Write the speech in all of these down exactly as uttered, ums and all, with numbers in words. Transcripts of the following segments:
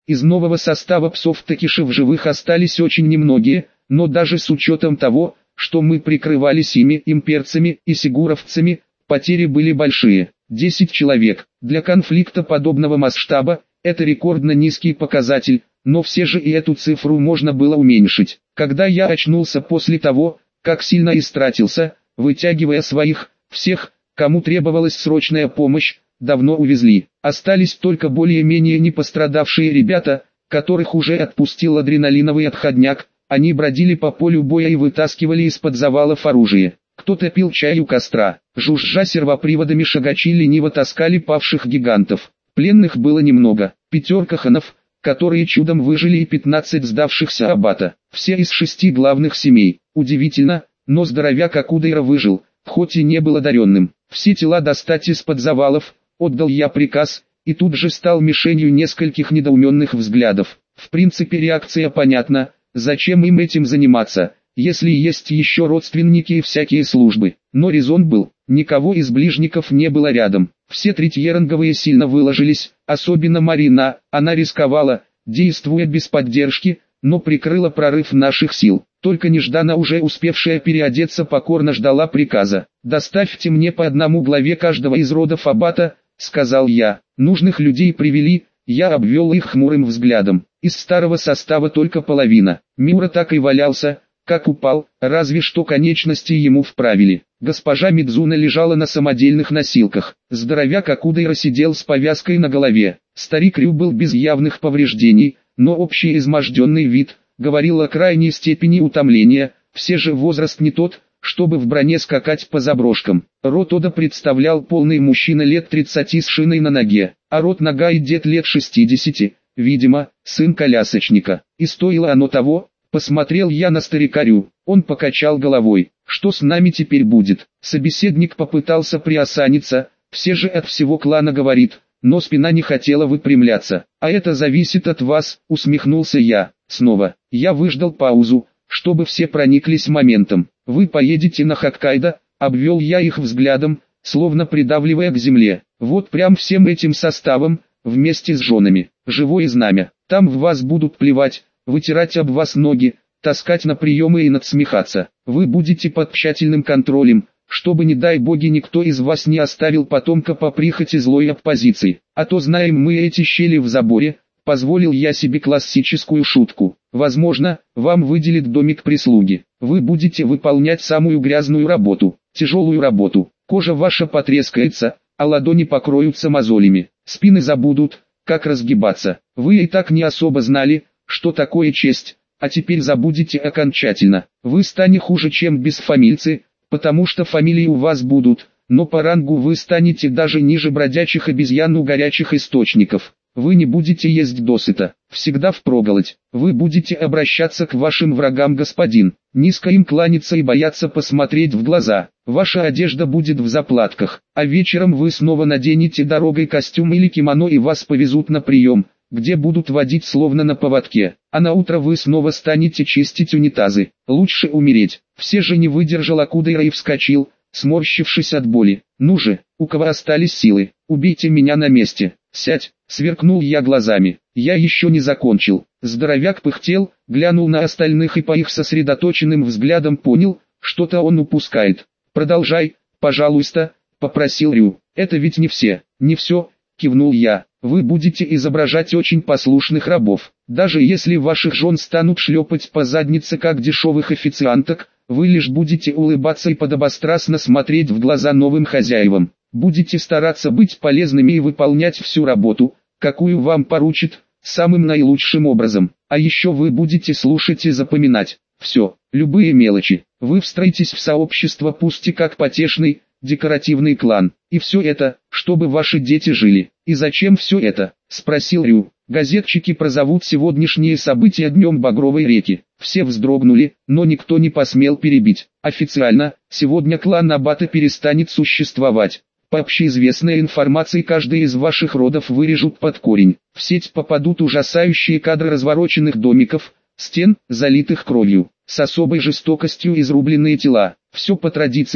Из нового состава псов-таки в живых остались очень немногие, но даже с учетом того, что мы прикрывались ими, имперцами и сигуровцами, потери были большие. десять человек. Для конфликта подобного масштаба, это рекордно низкий показатель, но все же и эту цифру можно было уменьшить. Когда я очнулся после того, как сильно истратился, вытягивая своих, всех, кому требовалась срочная помощь, давно увезли. Остались только более-менее не пострадавшие ребята, которых уже отпустил адреналиновый отходняк. Они бродили по полю боя и вытаскивали из-под завалов оружие. Кто-то пил чай у костра, жужжа сервоприводами шагачи лениво таскали павших гигантов. Пленных было немного, пятерка ханов, которые чудом выжили, и пятнадцать сдавшихся аббата. Все из шести главных семей. Удивительно, но здоровяк Акудайра выжил, хоть и не был одаренным. Все тела достать из-под завалов, отдал я приказ, и тут же стал мишенью нескольких недоуменных взглядов. В принципе, реакция понятна, зачем им этим заниматься, если есть еще родственники и всякие службы. Но резон был, никого из ближников не было рядом. Все третьеранговые сильно выложились, особенно Марина, она рисковала, действуя без поддержки, но прикрыла прорыв наших сил. Только нежданно уже успевшая переодеться покорно ждала приказа. «Доставьте мне по одному главе каждого из родов аббата», — сказал я. Нужных людей привели, я обвел их хмурым взглядом. Из старого состава только половина. Мюра так и валялся, как упал, разве что конечности ему вправили. Госпожа Мидзуна лежала на самодельных носилках. Здоровяк Акудайра сидел с повязкой на голове. Старик Рю был без явных повреждений, но общий изможденный вид говорил о крайней степени утомления. Все же возраст не тот, чтобы в броне скакать по заброшкам. Род Ода представлял полный мужчина лет тридцати с шиной на ноге, а род Нагай дед лет шестидесяти, видимо, сын колясочника. И стоило оно того. Посмотрел я на старика Рю, он покачал головой. Что с нами теперь будет? Собеседник попытался приосаниться, все же от всего клана говорит, но спина не хотела выпрямляться. А это зависит от вас, усмехнулся я. Снова, я выждал паузу, чтобы все прониклись моментом. Вы поедете на Хоккайдо, обвел я их взглядом, словно придавливая к земле. Вот прям всем этим составом, вместе с женами. Живое знамя. Там в вас будут плевать, вытирать об вас ноги, таскать на приемы и надсмехаться. Вы будете под тщательным контролем, чтобы, не дай боги, никто из вас не оставил потомка по прихоти злой оппозиции. А то знаем мы эти щели в заборе, позволил я себе классическую шутку. Возможно, вам выделят домик прислуги. Вы будете выполнять самую грязную работу, тяжелую работу. Кожа ваша потрескается, а ладони покроются мозолями. Спины забудут, как разгибаться. Вы и так не особо знали, что такое честь, а теперь забудете окончательно. Вы станете хуже, чем бесфамильцы, потому что фамилии у вас будут, но по рангу вы станете даже ниже бродячих обезьян у горячих источников. Вы не будете есть досыта, всегда впроголодь. Вы будете обращаться к вашим врагам, господин, низко им кланяться и бояться посмотреть в глаза. Ваша одежда будет в заплатках, а вечером вы снова наденете дорогой костюм или кимоно и вас повезут на прием, где будут водить словно на поводке, а на утро вы снова станете чистить унитазы. Лучше умереть. Все же не выдержал Акудайра и вскочил, сморщившись от боли. Ну же, у кого остались силы, убейте меня на месте. Сядь, сверкнул я глазами. Я еще не закончил. Здоровяк пыхтел, глянул на остальных и по их сосредоточенным взглядам понял, что-то он упускает. Продолжай, пожалуйста, попросил Рю. Это ведь не все, не все, кивнул я. Вы будете изображать очень послушных рабов. Даже если ваших жен станут шлепать по заднице как дешевых официанток, вы лишь будете улыбаться и подобострастно смотреть в глаза новым хозяевам. Будете стараться быть полезными и выполнять всю работу, какую вам поручат, самым наилучшим образом. А еще вы будете слушать и запоминать. Все, любые мелочи. Вы встроитесь в сообщество, пусть и как потешный, декоративный клан. И все это, чтобы ваши дети жили. И зачем все это? Спросил Рю. Газетчики прозовут сегодняшние события днем Багровой реки. Все вздрогнули, но никто не посмел перебить. Официально, сегодня клан Аббата перестанет существовать. По общеизвестной информации, каждый из ваших родов вырежут под корень. В сеть попадут ужасающие кадры развороченных домиков, стен, залитых кровью, с особой жестокостью изрубленные тела. Все по традициям,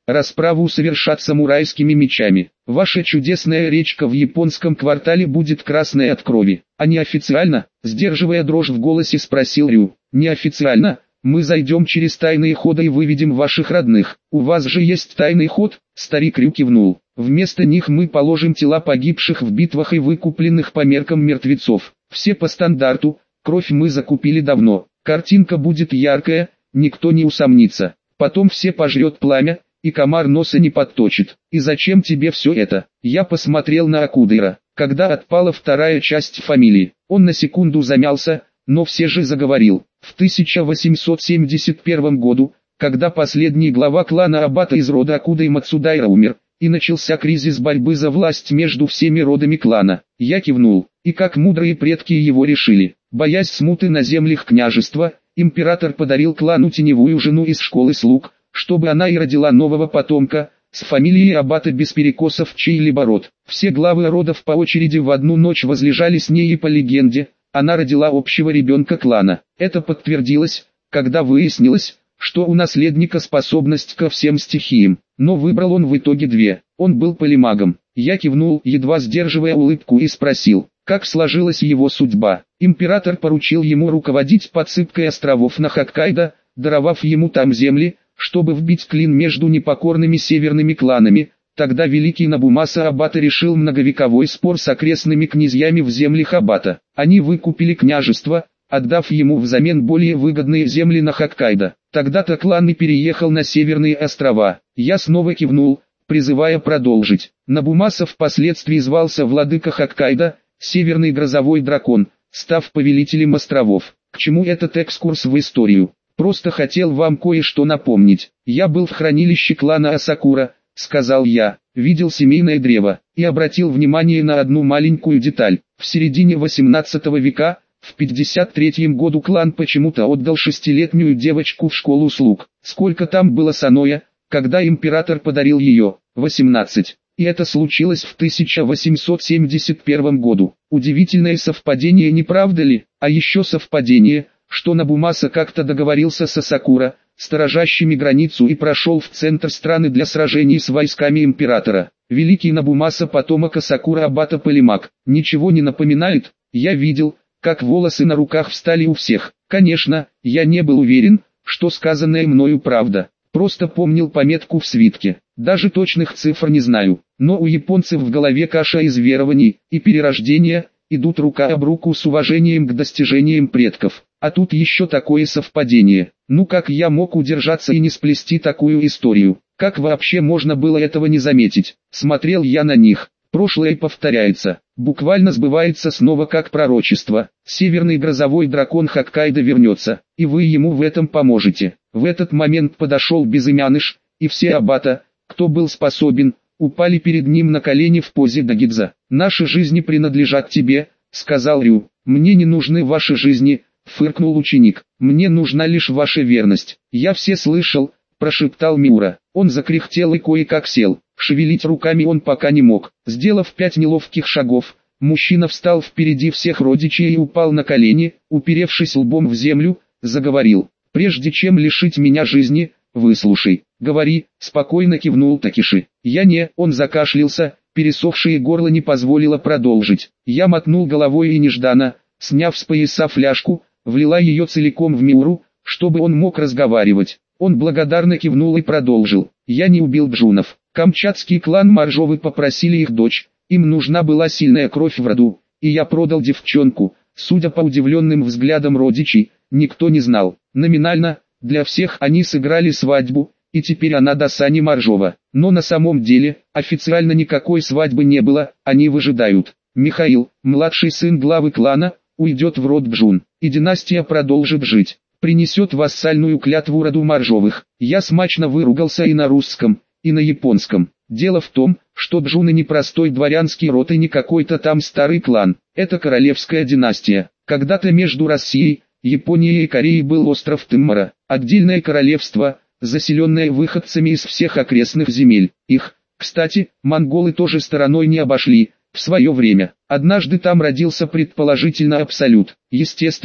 расправу совершат самурайскими мечами. Ваша чудесная речка в японском квартале будет красной от крови. А неофициально, сдерживая дрожь в голосе, спросил Рю. Неофициально, мы зайдем через тайные ходы и выведем ваших родных. У вас же есть тайный ход? Старик Рю кивнул. Вместо них мы положим тела погибших в битвах и выкупленных по меркам мертвецов. Все по стандарту, кровь мы закупили давно. Картинка будет яркая, никто не усомнится. Потом все пожрет пламя, и комар носа не подточит. И зачем тебе все это? Я посмотрел на Акудыра. Когда отпала вторая часть фамилии, он на секунду замялся, но все же заговорил. В тысяча восемьсот семьдесят первом году, когда последний глава клана Абата из рода Акудой Мацудайра умер, и начался кризис борьбы за власть между всеми родами клана, я кивнул. И как мудрые предки его решили, боясь смуты на землях княжества, император подарил клану теневую жену из школы слуг, чтобы она и родила нового потомка, с фамилией Абата без перекосов в чей-либо род. Все главы родов по очереди в одну ночь возлежали с ней, и по легенде, она родила общего ребенка клана. Это подтвердилось, когда выяснилось, что у наследника способность ко всем стихиям, но выбрал он в итоге две. Он был полимагом. Я кивнул, едва сдерживая улыбку, и спросил, как сложилась его судьба. Император поручил ему руководить подсыпкой островов на Хоккайдо, даровав ему там земли, чтобы вбить клин между непокорными северными кланами. Тогда великий Набумаса Абата решил многовековой спор с окрестными князьями в землях Абата. Они выкупили княжество, отдав ему взамен более выгодные земли на Хоккайдо. Тогда-то клан и переехал на северные острова. Я снова кивнул, призывая продолжить. Набумаса впоследствии звался владыка Хоккайдо, Северный грозовой дракон, став повелителем островов. К чему этот экскурс в историю? Просто хотел вам кое-что напомнить. Я был в хранилище клана Асакура, сказал я, видел семейное древо, и обратил внимание на одну маленькую деталь. В середине восемнадцатого века, в пятьдесят третьем году клан почему-то отдал шестилетнюю девочку в школу слуг. Сколько там было Саноя, когда император подарил ее? восемнадцать. И это случилось в тысяча восемьсот семьдесят первом году. Удивительное совпадение, не правда ли? А еще совпадение, что Набумаса как-то договорился с Асакура, сторожащими границу, и прошел в центр страны для сражений с войсками императора. Великий Набумаса, потомок Асакура Абата Полимаг. Ничего не напоминает? Я видел, как волосы на руках встали у всех. Конечно, я не был уверен, что сказанное мною правда. Просто помнил пометку в свитке. Даже точных цифр не знаю. Но у японцев в голове каша из верований и перерождения, идут рука об руку с уважением к достижениям предков. А тут еще такое совпадение. Ну как я мог удержаться и не сплести такую историю? Как вообще можно было этого не заметить? Смотрел я на них. Прошлое повторяется, буквально сбывается снова как пророчество. Северный грозовой дракон Хоккайдо вернется, и вы ему в этом поможете. В этот момент подошел безымяныш, и все Абата, кто был способен, упали перед ним на колени в позе дагидза. «Наши жизни принадлежат тебе», — сказал Рю. «Мне не нужны ваши жизни», — фыркнул ученик. «Мне нужна лишь ваша верность». «Я все слышал», — прошептал Миура. Он закряхтел и кое-как сел. Шевелить руками он пока не мог. Сделав пять неловких шагов, мужчина встал впереди всех родичей и упал на колени, уперевшись лбом в землю, заговорил. «Прежде чем лишить меня жизни, выслушай». «Говори», — спокойно кивнул Такиши. «Я не...» — он закашлялся, пересохшее горло не позволило продолжить. Я мотнул головой и нежданно, сняв с пояса фляжку, влила ее целиком в Миуру, чтобы он мог разговаривать. Он благодарно кивнул и продолжил. «Я не убил Бжунов. Камчатский клан Моржовы попросили их дочь, им нужна была сильная кровь в роду, и я продал девчонку». Судя по удивленным взглядам родичей, никто не знал. Номинально, для всех они сыграли свадьбу, и теперь она до Сани Моржова. Но на самом деле, официально никакой свадьбы не было, они выжидают. Михаил, младший сын главы клана, уйдет в род Бжун, и династия продолжит жить. Принесет вассальную клятву роду Моржовых. Я смачно выругался и на русском, и на японском. Дело в том, что Бжуны не простой дворянский род и не какой-то там старый клан. Это королевская династия. Когда-то между Россией, Японией и Кореей был остров Тыммара, отдельное королевство, заселенное выходцами из всех окрестных земель. Их, кстати, монголы тоже стороной не обошли, в свое время. Однажды там родился предположительно Абсолют. Естественно,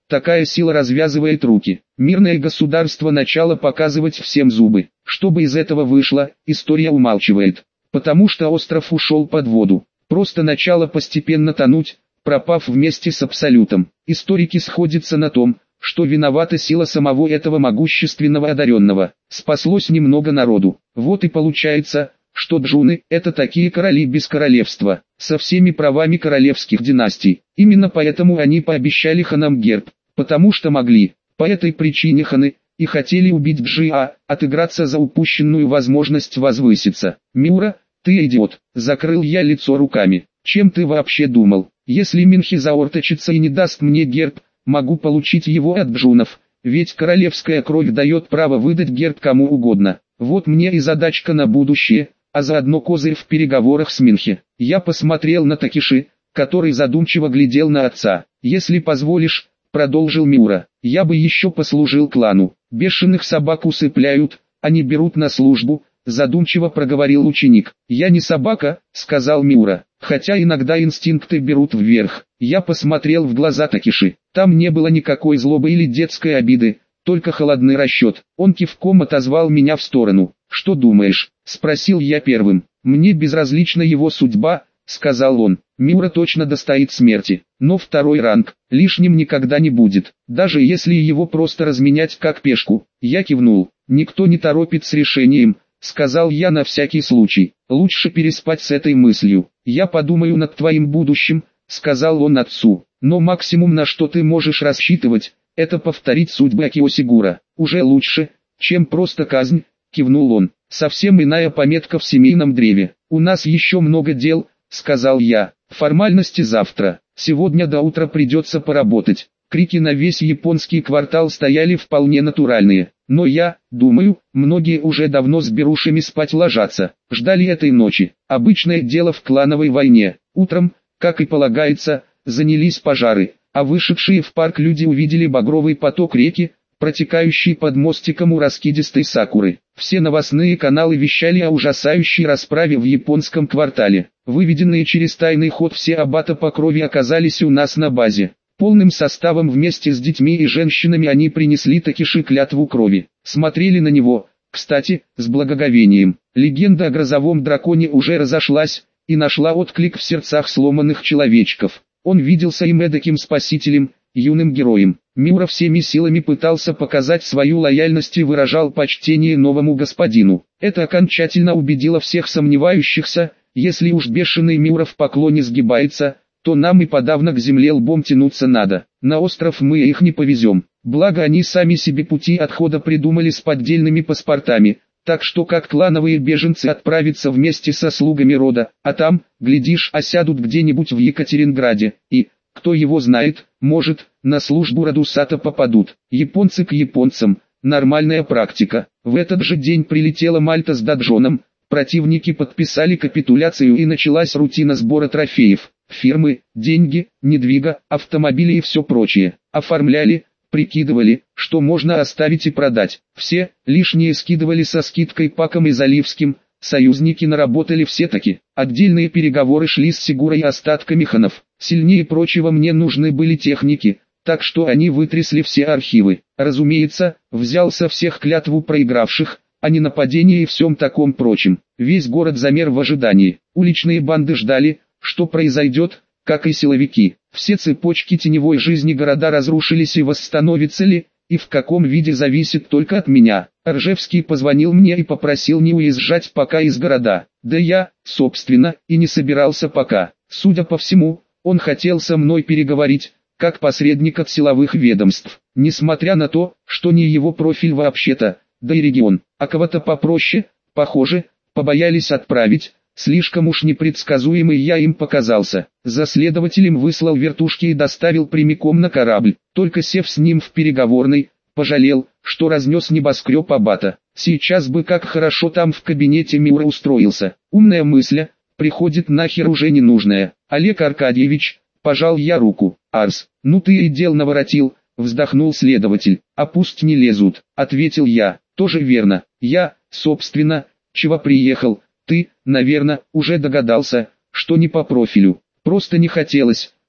Такая сила развязывает руки. Мирное государство начало показывать всем зубы. Что бы из этого вышло, история умалчивает. Потому что остров ушел под воду. Просто начало постепенно тонуть, пропав вместе с абсолютом. Историки сходятся на том, что виновата сила самого этого могущественного одаренного. Спаслось немного народу. Вот и получается, что джуны – это такие короли без королевства, со всеми правами королевских династий. Именно поэтому они пообещали ханам герб, потому что могли. По этой причине ханы и хотели убить Джиа, отыграться за упущенную возможность возвыситься. Миура, ты идиот, закрыл я лицо руками. Чем ты вообще думал? Если Минхи заортачится и не даст мне герб, могу получить его от джунов, ведь королевская кровь дает право выдать герб кому угодно. Вот мне и задачка на будущее, а заодно козырь в переговорах с Минхи. Я посмотрел на Такиши, который задумчиво глядел на отца. Если позволишь, продолжил Миура, я бы еще послужил клану. Бешеных собак усыпляют, они берут на службу, задумчиво проговорил ученик. Я не собака, сказал Миура, хотя иногда инстинкты берут вверх. Я посмотрел в глаза Такиши. Там не было никакой злобы или детской обиды, только холодный расчет. Он кивком отозвал меня в сторону. «Что думаешь?» – спросил я первым. «Мне безразлична его судьба», – сказал он. «Миура точно достоит смерти, но второй ранг лишним никогда не будет, даже если его просто разменять как пешку». Я кивнул. «Никто не торопит с решением», – сказал я на всякий случай. «Лучше переспать с этой мыслью. Я подумаю над твоим будущим», – сказал он отцу. «Но максимум, на что ты можешь рассчитывать, это повторить судьбы Акиосигура. Уже лучше, чем просто казнь», — кивнул он. «Совсем иная пометка в семейном древе. У нас еще много дел», — сказал я. «Формальности завтра. Сегодня до утра придется поработать». Крики на весь японский квартал стояли вполне натуральные. Но я, думаю, многие уже давно с берушами спать ложатся. Ждали этой ночи. Обычное дело в клановой войне. Утром, как и полагается, занялись пожары, а вышедшие в парк люди увидели багровый поток реки, протекающий под мостиком у раскидистой сакуры. Все новостные каналы вещали о ужасающей расправе в японском квартале. Выведенные через тайный ход все аббаты по крови оказались у нас на базе. Полным составом вместе с детьми и женщинами они принесли Такиши клятву крови. Смотрели на него, кстати, с благоговением. Легенда о грозовом драконе уже разошлась и нашла отклик в сердцах сломанных человечков. Он виделся им эдаким спасителем, юным героем. Миура всеми силами пытался показать свою лояльность и выражал почтение новому господину. Это окончательно убедило всех сомневающихся, если уж бешеный Миура в поклоне сгибается, то нам и подавно к земле лбом тянуться надо. На остров мы их не повезем. Благо они сами себе пути отхода придумали с поддельными паспортами, так что как клановые беженцы отправятся вместе со слугами рода, а там, глядишь, осядут где-нибудь в Екатеринграде, и, кто его знает, может, на службу Радусата попадут. Японцы к японцам, нормальная практика. В этот же день прилетела Мальта с даджоном, противники подписали капитуляцию и началась рутина сбора трофеев. Фирмы, деньги, недвига, автомобили и все прочее. Оформляли, прикидывали, что можно оставить и продать. Все, лишние скидывали со скидкой Паком и Заливским, союзники наработали все-таки. Отдельные переговоры шли с Сигурой и остатками ханов. Сильнее прочего мне нужны были техники, так что они вытрясли все архивы. Разумеется, взял со всех клятву проигравших, а не нападение и всем таком прочем. Весь город замер в ожидании. Уличные банды ждали, что произойдет, как и силовики. Все цепочки теневой жизни города разрушились и восстановятся ли, и в каком виде зависит только от меня. Ржевский позвонил мне и попросил не уезжать пока из города. Да я, собственно, и не собирался пока. Судя по всему, он хотел со мной переговорить, как посредник от силовых ведомств. Несмотря на то, что не его профиль вообще-то, да и регион, а кого-то попроще, похоже, побоялись отправить. Слишком уж непредсказуемый я им показался. За следователем выслал вертушки и доставил прямиком на корабль. Только сев с ним в переговорной, пожалел, что разнес небоскреб аббата. Сейчас бы как хорошо там в кабинете Миура устроился. Умная мысль, приходит нахер уже ненужная. Олег Аркадьевич, пожал я руку. Арс, ну ты и дел наворотил, вздохнул следователь. А пусть не лезут, ответил я. Тоже верно. Я, собственно, чего приехал. Ты, наверное, уже догадался, что не по профилю. Просто не хотелось,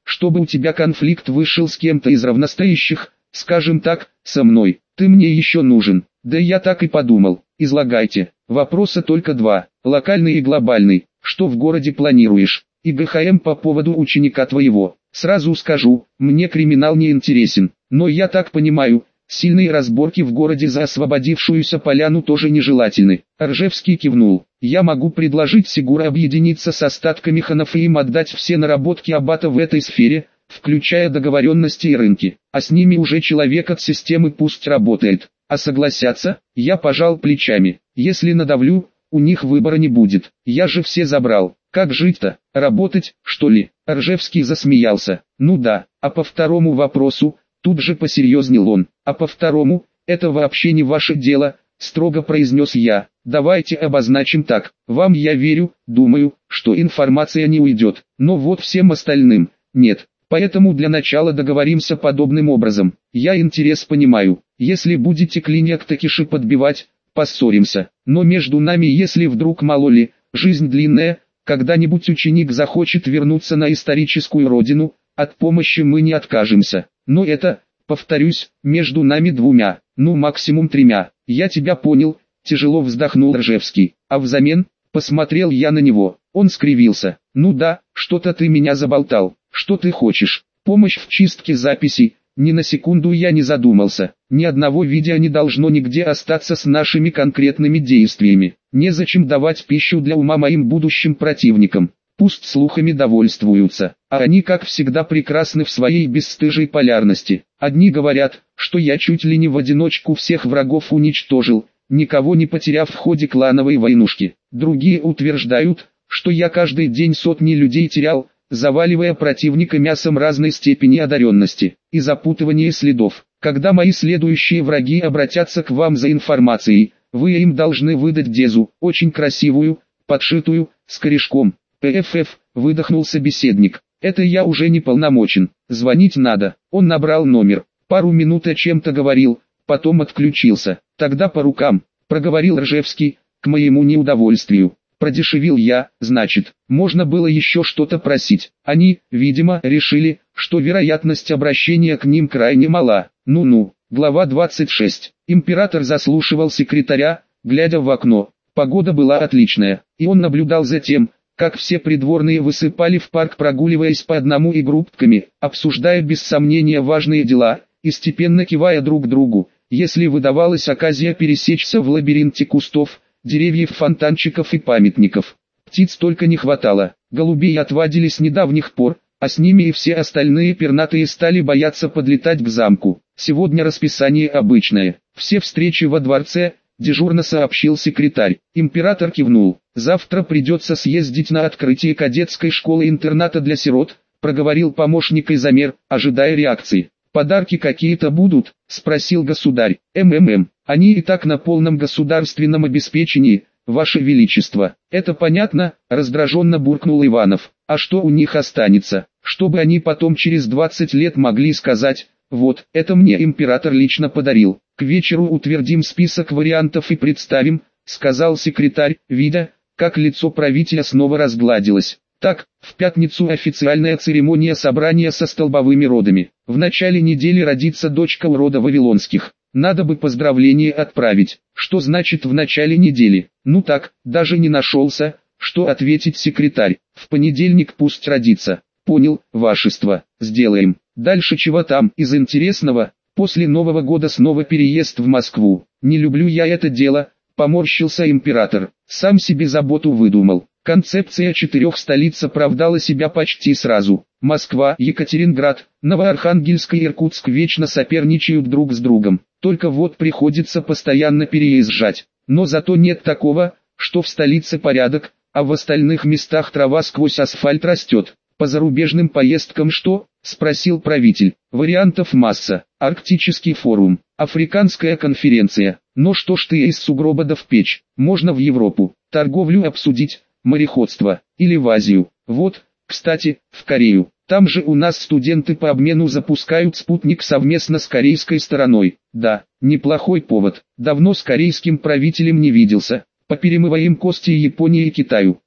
чтобы у тебя конфликт вышел с кем-то из равностоящих, скажем так, со мной. Ты мне еще нужен. Да я так и подумал. Излагайте. Вопроса только два. Локальный и глобальный. Что в городе планируешь? И ГХМ по поводу ученика твоего. Сразу скажу, мне криминал не интересен. Но я так понимаю, сильные разборки в городе за освободившуюся поляну тоже нежелательны. Ржевский кивнул. Я могу предложить Сигура объединиться с остатками ханов и им отдать все наработки аббата в этой сфере, включая договоренности и рынки. А с ними уже человек от системы пусть работает. А согласятся, я пожал плечами. Если надавлю, у них выбора не будет. Я же все забрал. Как жить-то? Работать, что ли? Ржевский засмеялся. Ну да, а по второму вопросу, тут же посерьезнел он. А по второму, это вообще не ваше дело, строго произнес я. Давайте обозначим так. Вам я верю, думаю, что информация не уйдет. Но вот всем остальным, нет. Поэтому для начала договоримся подобным образом. Я интерес понимаю. Если будете клинья к Такеши подбивать, поссоримся. Но между нами, если вдруг мало ли, жизнь длинная, когда-нибудь ученик захочет вернуться на историческую родину, от помощи мы не откажемся. Но это, повторюсь, между нами двумя, ну максимум тремя. Я тебя понял, тяжело вздохнул Ржевский. А взамен, посмотрел я на него, он скривился. Ну да, что-то ты меня заболтал. Что ты хочешь? Помощь в чистке записей? Ни на секунду я не задумался. Ни одного видео не должно нигде остаться с нашими конкретными действиями. Незачем давать пищу для ума моим будущим противникам. Пусть слухами довольствуются. А они, как всегда, прекрасны в своей бесстыжей полярности. Одни говорят, что я чуть ли не в одиночку всех врагов уничтожил, никого не потеряв в ходе клановой войнушки. Другие утверждают, что я каждый день сотни людей терял, заваливая противника мясом разной степени одаренности и запутывания следов. Когда мои следующие враги обратятся к вам за информацией, вы им должны выдать дезу, очень красивую, подшитую, с корешком. ПФФ, выдохнул собеседник. Это я уже не полномочен. Звонить надо. Он набрал номер. Пару минут о чем-то говорил, потом отключился. Тогда по рукам, проговорил Ржевский, к моему неудовольствию. Продешевил я, значит, можно было еще что-то просить. Они, видимо, решили, что вероятность обращения к ним крайне мала. Ну-ну. Глава двадцать шесть. Император заслушивал секретаря, глядя в окно. Погода была отличная, и он наблюдал за тем, как все придворные высыпали в парк, прогуливаясь по одному и группками, обсуждая без сомнения важные дела, и степенно кивая друг другу, если выдавалась оказия пересечься в лабиринте кустов, деревьев, фонтанчиков и памятников. Птиц только не хватало, голубей отвадили с недавних пор, а с ними и все остальные пернатые стали бояться подлетать к замку. Сегодня расписание обычное, все встречи во дворце, дежурно сообщил секретарь. Император кивнул. Завтра придется съездить на открытие кадетской школы-интерната для сирот, проговорил помощник Изомер, ожидая реакции. Подарки какие-то будут? Спросил государь. МММ. Они и так на полном государственном обеспечении, ваше величество. Это понятно, раздраженно буркнул Иванов. А что у них останется, чтобы они потом через двадцать лет могли сказать: вот, это мне император лично подарил. К вечеру утвердим список вариантов и представим, сказал секретарь, видя, как лицо правителя снова разгладилось. Так, в пятницу официальная церемония собрания со столбовыми родами. В начале недели родится дочка у рода Вавилонских. Надо бы поздравление отправить. Что значит в начале недели? Ну так, даже не нашелся, что ответить секретарь. В понедельник пусть родится. Понял, вашество, сделаем. Дальше чего там из интересного? После Нового года снова переезд в Москву. Не люблю я это дело, поморщился император. Сам себе заботу выдумал. Концепция четырех столиц оправдала себя почти сразу. Москва, Екатеринград, Новоархангельск и Иркутск вечно соперничают друг с другом. Только вот приходится постоянно переезжать. Но зато нет такого, что в столице порядок, а в остальных местах трава сквозь асфальт растет. По зарубежным поездкам что? Спросил правитель. Вариантов масса. Арктический форум, Африканская конференция. Но что ж ты из сугроба да в печь? Можно в Европу. Торговлю обсудить, мореходство. Или в Азию. Вот, кстати, в Корею. Там же у нас студенты по обмену запускают спутник совместно с корейской стороной. Да, неплохой повод. Давно с корейским правителем не виделся. Поперемываем кости Японии и Китаю.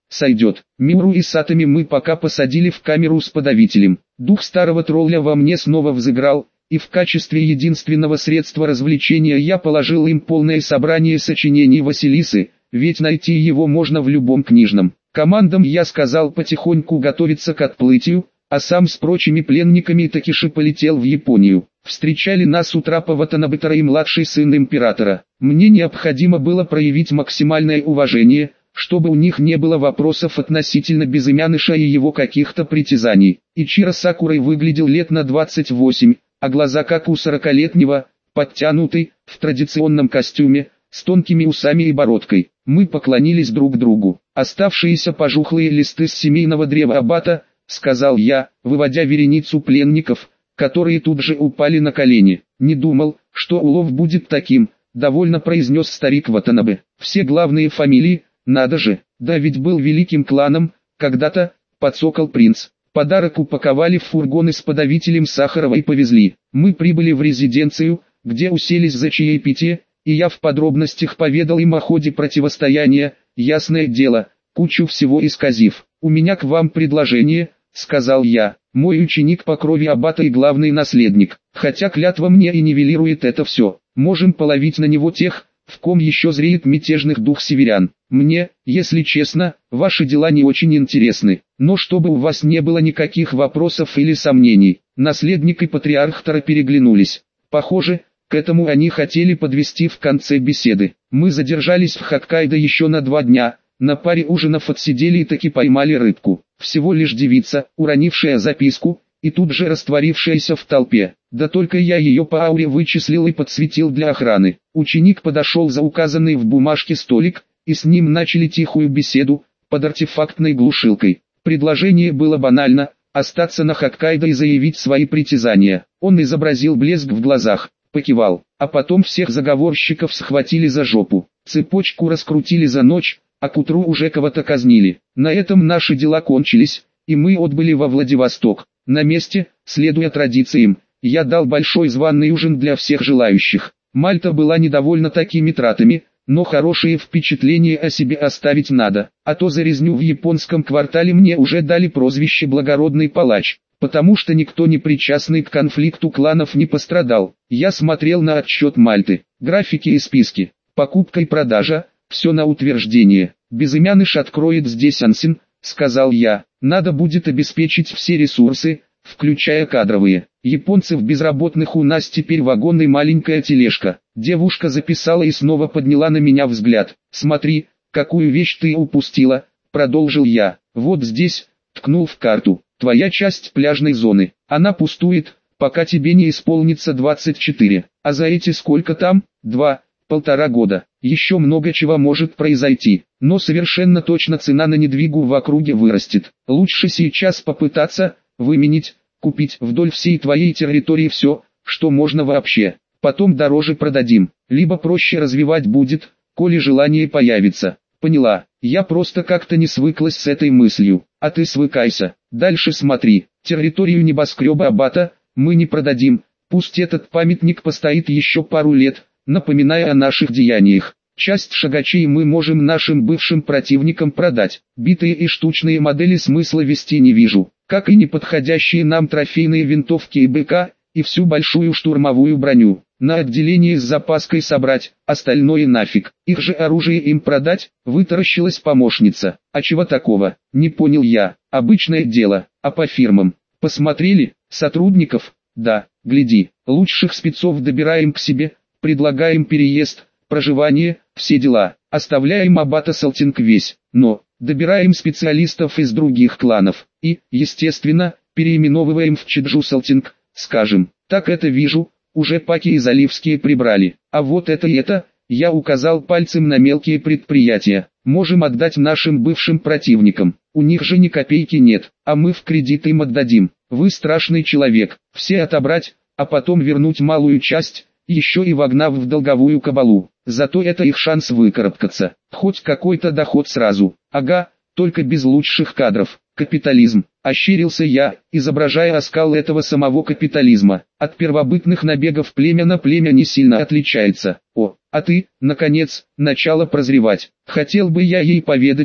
сойдет. Миуру и Сатами мы пока посадили в камеру с подавителем. Дух старого тролля во мне снова взыграл, и в качестве единственного средства развлечения я положил им полное собрание сочинений Василисы, ведь найти его можно в любом книжном. Командам я сказал потихоньку готовиться к отплытию, а сам с прочими пленниками Такиши полетел в Японию. Встречали нас у трапа Ватанабетара и младший сын императора. Мне необходимо было проявить максимальное уважение, чтобы у них не было вопросов относительно безымяныша и его каких-то притязаний. Ичиро Сакурой выглядел лет на двадцать восемь, а глаза как у сорокалетнего, подтянутый, в традиционном костюме, с тонкими усами и бородкой. Мы поклонились друг другу. Оставшиеся пожухлые листы с семейного древа аббата, сказал я, выводя вереницу пленников, которые тут же упали на колени. Не думал, что улов будет таким, довольно произнес старик Ватанабе. Все главные фамилии, надо же, да ведь был великим кланом, когда-то, подсокол принц. Подарок упаковали в фургоны с подавителем Сахарова и повезли. Мы прибыли в резиденцию, где уселись за чаепитие, и я в подробностях поведал им о ходе противостояния, ясное дело, кучу всего исказив. «У меня к вам предложение», — сказал я. «Мой ученик по крови аббата и главный наследник, хотя клятва мне и нивелирует это все. Можем половить на него тех, в ком еще зреет мятежных дух северян. Мне, если честно, ваши дела не очень интересны, но чтобы у вас не было никаких вопросов или сомнений». Наследник и патриарх Тара переглянулись. Похоже, к этому они хотели подвести в конце беседы. Мы задержались в Хоккайдо еще на два дня, на паре ужинов отсидели и таки поймали рыбку. Всего лишь девица, уронившая записку, и тут же растворившаяся в толпе. Да только я ее по ауре вычислил и подсветил для охраны. Ученик подошел за указанный в бумажке столик, и с ним начали тихую беседу, под артефактной глушилкой. Предложение было банально – остаться на Хоккайдо и заявить свои притязания. Он изобразил блеск в глазах, покивал, а потом всех заговорщиков схватили за жопу. Цепочку раскрутили за ночь, а к утру уже кого-то казнили. На этом наши дела кончились, и мы отбыли во Владивосток. На месте, следуя традициям, я дал большой званый ужин для всех желающих. Мальта была недовольна такими тратами, но хорошие впечатления о себе оставить надо, а то за резню в японском квартале мне уже дали прозвище «благородный палач», потому что никто не причастный к конфликту кланов не пострадал. Я смотрел на отчет Мальты, графики и списки, покупка и продажа, все на утверждение. «Безымяныш откроет здесь ансин», — сказал я, — «надо будет обеспечить все ресурсы, включая кадровые. Японцев безработных у нас теперь вагон и маленькая тележка». Девушка записала и снова подняла на меня взгляд. «Смотри, какую вещь ты упустила», — продолжил я. «Вот здесь», — ткнул в карту, — «твоя часть пляжной зоны. Она пустует, пока тебе не исполнится двадцать четыре. А за эти сколько там? Два, полтора года. Еще много чего может произойти, но совершенно точно цена на недвигу в округе вырастет. Лучше сейчас попытаться выменить, купить вдоль всей твоей территории все, что можно вообще. Потом дороже продадим, либо проще развивать будет, коли желание появится». «Поняла, я просто как-то не свыклась с этой мыслью, а ты свыкайся. Дальше смотри, территорию небоскреба аббата мы не продадим, пусть этот памятник постоит еще пару лет, напоминая о наших деяниях. Часть шагачей мы можем нашим бывшим противникам продать. Битые и штучные модели смысла вести не вижу, как и неподходящие нам трофейные винтовки и БК, и всю большую штурмовую броню. На отделение с запаской собрать, остальное нафиг. Их же оружие им продать?» Вытаращилась помощница. «А чего такого?» Не понял я. «Обычное дело. А по фирмам? Посмотрели? Сотрудников? Да, гляди. Лучших спецов добираем к себе, предлагаем переезд, проживание, все дела. Оставляем аббата Салтинг весь, но добираем специалистов из других кланов. И, естественно, переименовываем в Чеджу Салтинг, скажем. Так это вижу, уже паки и заливские прибрали. А вот это и это, я указал пальцем на мелкие предприятия, можем отдать нашим бывшим противникам. У них же ни копейки нет, а мы в кредит им отдадим. Вы страшный человек, все отобрать, а потом вернуть малую часть, еще и вогнав в долговую кабалу. Зато это их шанс выкарабкаться, хоть какой-то доход сразу. Ага, только без лучших кадров. Капитализм. Ощерился я, изображая оскал этого самого капитализма. От первобытных набегов племя на племя не сильно отличается. О, а ты, наконец, начала прозревать. Хотел бы я ей поведать,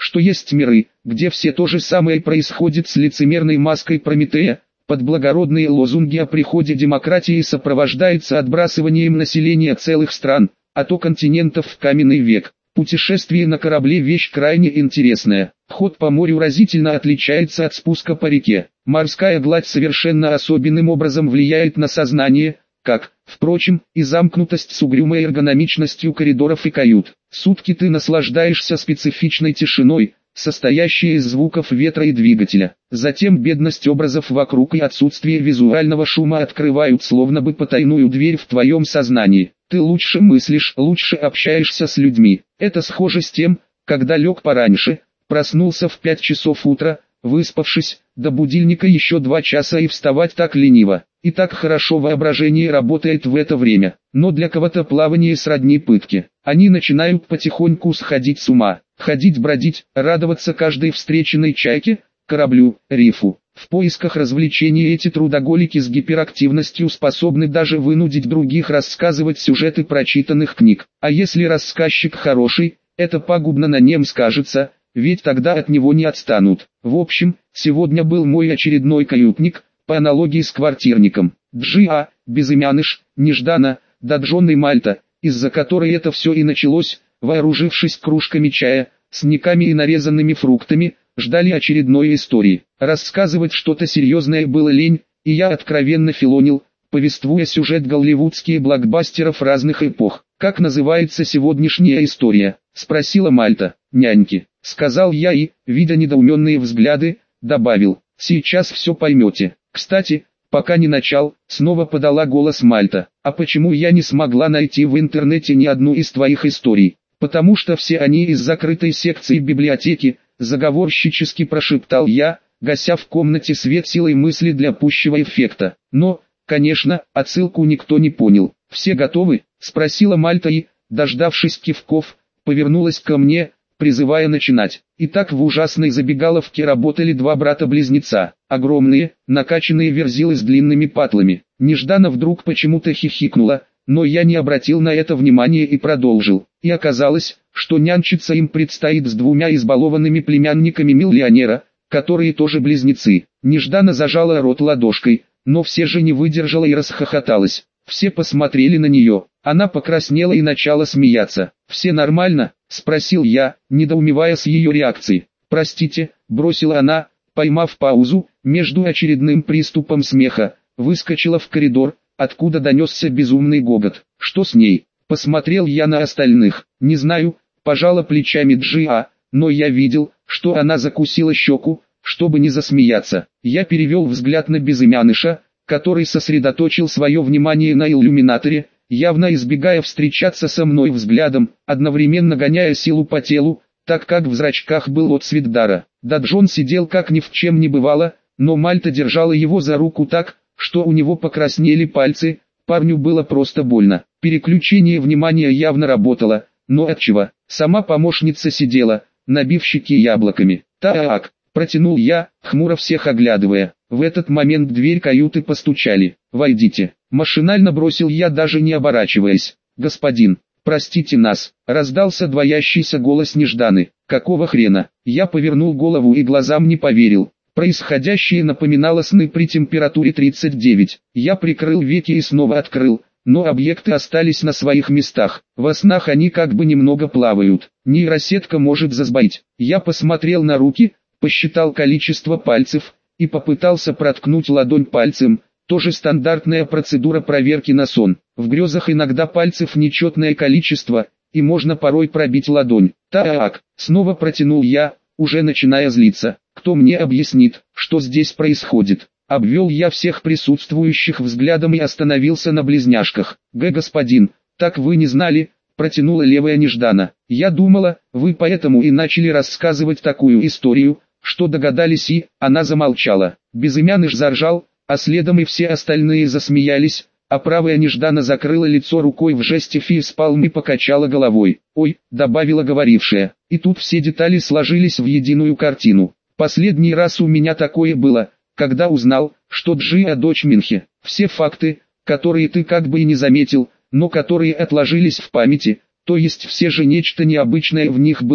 что есть миры, где все то же самое происходит с лицемерной маской Прометея, под благородные лозунги о приходе демократии сопровождается отбрасыванием населения целых стран, а то континентов в каменный век. Путешествие на корабле – вещь крайне интересная. Ход по морю разительно отличается от спуска по реке. Морская гладь совершенно особенным образом влияет на сознание, как, впрочем, и замкнутость с угрюмой эргономичностью коридоров и кают. Сутки ты наслаждаешься специфичной тишиной, состоящей из звуков ветра и двигателя. Затем бедность образов вокруг и отсутствие визуального шума открывают словно бы потайную дверь в твоем сознании. Ты лучше мыслишь, лучше общаешься с людьми. Это схоже с тем, когда лег пораньше, проснулся в пять часов утра, выспавшись, до будильника еще два часа и вставать так лениво. И так хорошо воображение работает в это время. Но для кого-то плавание сродни пытке. Они начинают потихоньку сходить с ума, ходить бродить, радоваться каждой встреченной чайке, кораблю, рифу. В поисках развлечений эти трудоголики с гиперактивностью способны даже вынудить других рассказывать сюжеты прочитанных книг. А если рассказчик хороший, это пагубно на нем скажется, ведь тогда от него не отстанут. В общем, сегодня был мой очередной каютник, по аналогии с квартирником. Джиа, безымяныш, нежданно, даджонный Мальта, из-за которой это все и началось, вооружившись кружками чая, сниками и нарезанными фруктами, ждали очередной истории. Рассказывать что-то серьезное было лень, и я откровенно филонил, повествуя сюжет голливудских блокбастеров разных эпох. «Как называется сегодняшняя история?» — спросила Мальта. «Няньки», — сказал я и, видя недоуменные взгляды, добавил. «Сейчас все поймете. Кстати, пока не начал», — снова подала голос Мальта. «А почему я не смогла найти в интернете ни одну из твоих историй?» «Потому что все они из закрытой секции библиотеки», — заговорщически прошептал я, гася в комнате свет силой мысли для пущего эффекта. Но, конечно, отсылку никто не понял. «Все готовы?» — спросила Мальта и, дождавшись кивков, повернулась ко мне, призывая начинать. Итак, в ужасной забегаловке работали два брата-близнеца, огромные, накачанные верзилы с длинными патлами. Нежданно вдруг почему-то хихикнула, но я не обратил на это внимания и продолжил. И оказалось, что нянчиться им предстоит с двумя избалованными племянниками миллионера, которые тоже близнецы. Нежданно зажала рот ладошкой, но все же не выдержала и расхохоталась. Все посмотрели на нее, она покраснела и начала смеяться. «Все нормально?» — спросил я, недоумевая с ее реакцией. «Простите», — бросила она, поймав паузу, между очередным приступом смеха, выскочила в коридор, откуда донесся безумный гогот. «Что с ней?» — посмотрел я на остальных. «Не знаю», — пожала плечами Джиа, но я видел, что она закусила щеку, чтобы не засмеяться. Я перевел взгляд на безымяныша, который сосредоточил свое внимание на иллюминаторе, явно избегая встречаться со мной взглядом, одновременно гоняя силу по телу, так как в зрачках был отсвет дара. Даджон сидел как ни в чем не бывало, но Мальта держала его за руку так, что у него покраснели пальцы, парню было просто больно. Переключение внимания явно работало, но отчего? Сама помощница сидела, набив щеки яблоками. «Так», — протянул я, хмуро всех оглядывая. В этот момент в дверь каюты постучали. «Войдите». Машинально бросил я, даже не оборачиваясь. «Господин, простите нас», — раздался двоящийся голос Нежданы. «Какого хрена?» Я повернул голову и глазам не поверил. Происходящее напоминало сны при температуре тридцать девять. Я прикрыл веки и снова открыл, но объекты остались на своих местах. Во снах они как бы немного плавают. Нейросетка может засбоить. Я посмотрел на руки, посчитал количество пальцев и попытался проткнуть ладонь пальцем. Тоже стандартная процедура проверки на сон. В грезах иногда пальцев нечетное количество, и можно порой пробить ладонь. «Так», — снова протянул я, уже начиная злиться. «Кто мне объяснит, что здесь происходит?» Обвел я всех присутствующих взглядом и остановился на близняшках. «Г, господин, так вы не знали?» — протянула левая Неждана. «Я думала, вы поэтому и начали рассказывать такую историю, что догадались и...» Она замолчала. Безымяныш заржал, а следом и все остальные засмеялись, а правая Неждана закрыла лицо рукой в жесте фейспалм и покачала головой. «Ой», — добавила говорившая, и тут все детали сложились в единую картину. «Последний раз у меня такое было, когда узнал, что Джиа дочь Минхи. Все факты, которые ты как бы и не заметил, но которые отложились в памяти, то есть все же нечто необычное в них было,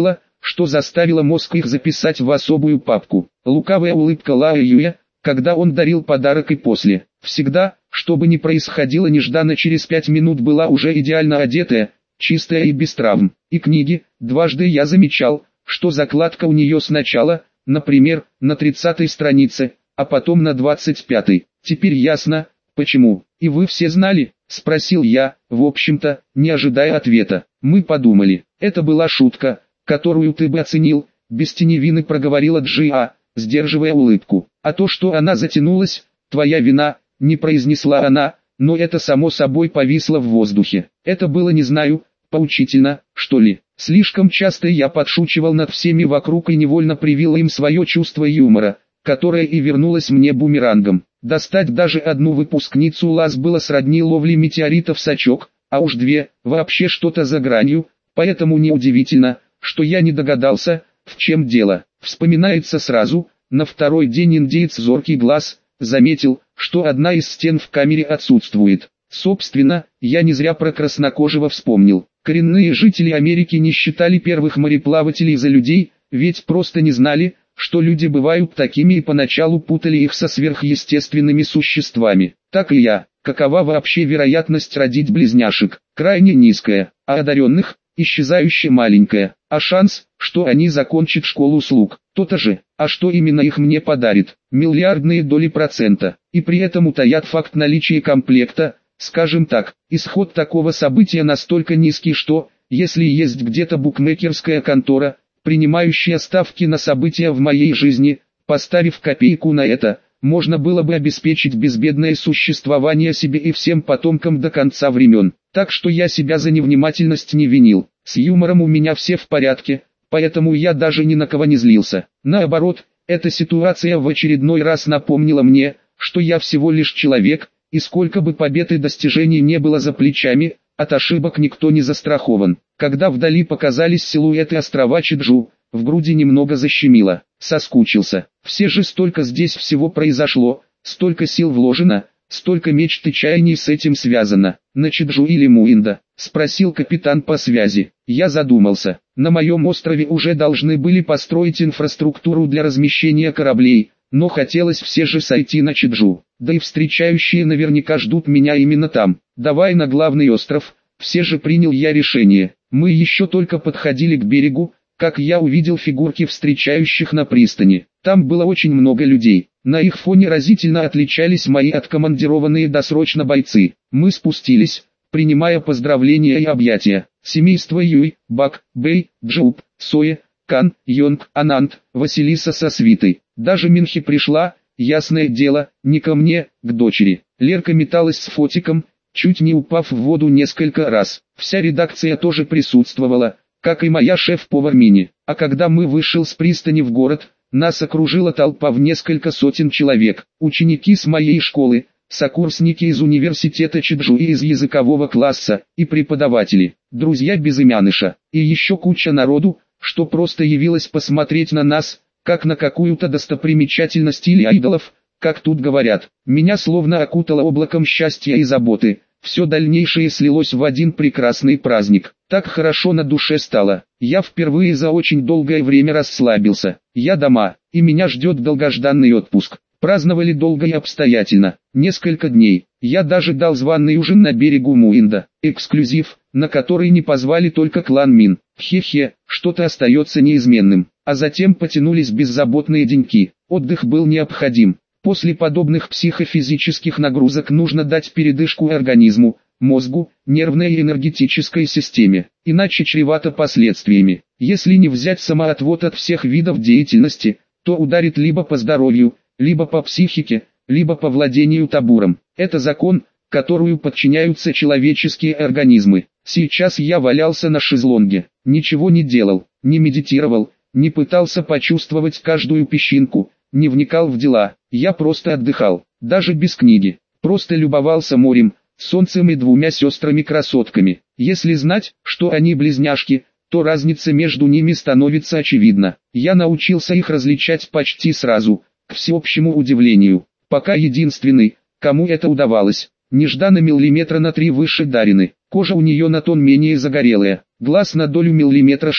что заставило мозг их записать в особую папку. Лукавая улыбка Лао Юя, когда он дарил подарок и после. Всегда, что бы ни происходило нежданно, через пять минут была уже идеально одетая, чистая и без травм. И книги, дважды я замечал, что закладка у нее сначала, например, на тридцатой странице, а потом на двадцать пятой. Теперь ясно, почему. И вы все знали? Спросил я, в общем-то, не ожидая ответа. Мы подумали, это была шутка, которую ты бы оценил, без тени вины проговорила Джиа, сдерживая улыбку. А то, что она затянулась, твоя вина, не произнесла она, но это само собой повисло в воздухе. Это было, не знаю, поучительно, что ли. Слишком часто я подшучивал над всеми вокруг и невольно привил им свое чувство юмора, которое и вернулось мне бумерангом. Достать даже одну выпускницу ЛАЗ было сродни ловле метеоритов с очок, а уж две, вообще что-то за гранью, поэтому неудивительно, что я не догадался, в чем дело. Вспоминается сразу, на второй день индеец зоркий глаз заметил, что одна из стен в камере отсутствует. Собственно, я не зря про краснокожего вспомнил. Коренные жители Америки не считали первых мореплавателей за людей, ведь просто не знали, что люди бывают такими, и поначалу путали их со сверхъестественными существами. Так и я. Какова вообще вероятность родить близняшек? Крайне низкая, а одаренных – исчезающе маленькая. А шанс, что они закончат школу слуг, то-то же. А что именно их мне подарит? Миллиардные доли процента. И при этом утаят факт наличия комплекта. Скажем так, исход такого события настолько низкий, что, если есть где-то букмекерская контора, принимающая ставки на события в моей жизни, поставив копейку на это, можно было бы обеспечить безбедное существование себе и всем потомкам до конца времен. Так что я себя за невнимательность не винил. С юмором у меня все в порядке, поэтому я даже ни на кого не злился. Наоборот, эта ситуация в очередной раз напомнила мне, что я всего лишь человек, и сколько бы побед и достижений не было за плечами, от ошибок никто не застрахован. Когда вдали показались силуэты острова Чеджу, в груди немного защемило. Соскучился. Все же столько здесь всего произошло, столько сил вложено, столько мечт и чаяний с этим связано. На Чеджу или Муинда? Спросил капитан по связи. Я задумался. На моем острове уже должны были построить инфраструктуру для размещения кораблей, но хотелось все же сойти на Чеджу. Да и встречающие наверняка ждут меня именно там. Давай на главный остров. Все же принял я решение. Мы еще только подходили к берегу, как я увидел фигурки встречающих на пристани. Там было очень много людей. На их фоне разительно отличались мои откомандированные досрочно бойцы. Мы спустились, принимая поздравления и объятия. Семейство Юй, Бак, Бэй, Джуб, Сое, Кан, Йонг, Анант, Василиса со свитой. Даже Минхи пришла, ясное дело, не ко мне, к дочери. Лерка металась с фотиком, чуть не упав в воду несколько раз. Вся редакция тоже присутствовала, как и моя шеф-повар Мини. А когда мы вышли с пристани в город, нас окружила толпа в несколько сотен человек. Ученики с моей школы, сокурсники из университета Чеджу и из языкового класса, и преподаватели, друзья безымяныша, и еще куча народу, что просто явилось посмотреть на нас, как на какую-то достопримечательность или айдолов, как тут говорят. Меня словно окутало облаком счастья и заботы. Все дальнейшее слилось в один прекрасный праздник. Так хорошо на душе стало. Я впервые за очень долгое время расслабился. Я дома, и меня ждет долгожданный отпуск. Праздновали долго и обстоятельно. Несколько дней. Я даже дал званый ужин на берегу Муинда. Эксклюзив, на который не позвали только клан Мин. Хе-хе, что-то остается неизменным. А затем потянулись беззаботные деньки. Отдых был необходим. После подобных психофизических нагрузок нужно дать передышку организму, мозгу, нервной и энергетической системе, иначе чревато последствиями. Если не взять самоотвод от всех видов деятельности, то ударит либо по здоровью, либо по психике, либо по владению табуром. Это закон, которому подчиняются человеческие организмы. Сейчас я валялся на шезлонге, ничего не делал, не медитировал, не пытался почувствовать каждую песчинку, не вникал в дела, я просто отдыхал, даже без книги, просто любовался морем, солнцем и двумя сестрами-красотками. Если знать, что они близняшки, то разница между ними становится очевидна. Я научился их различать почти сразу, к всеобщему удивлению. Пока единственный, кому это удавалось, нежданно миллиметра на три выше Дарины. Кожа у нее на тон менее загорелая, глаз на долю миллиметра шире.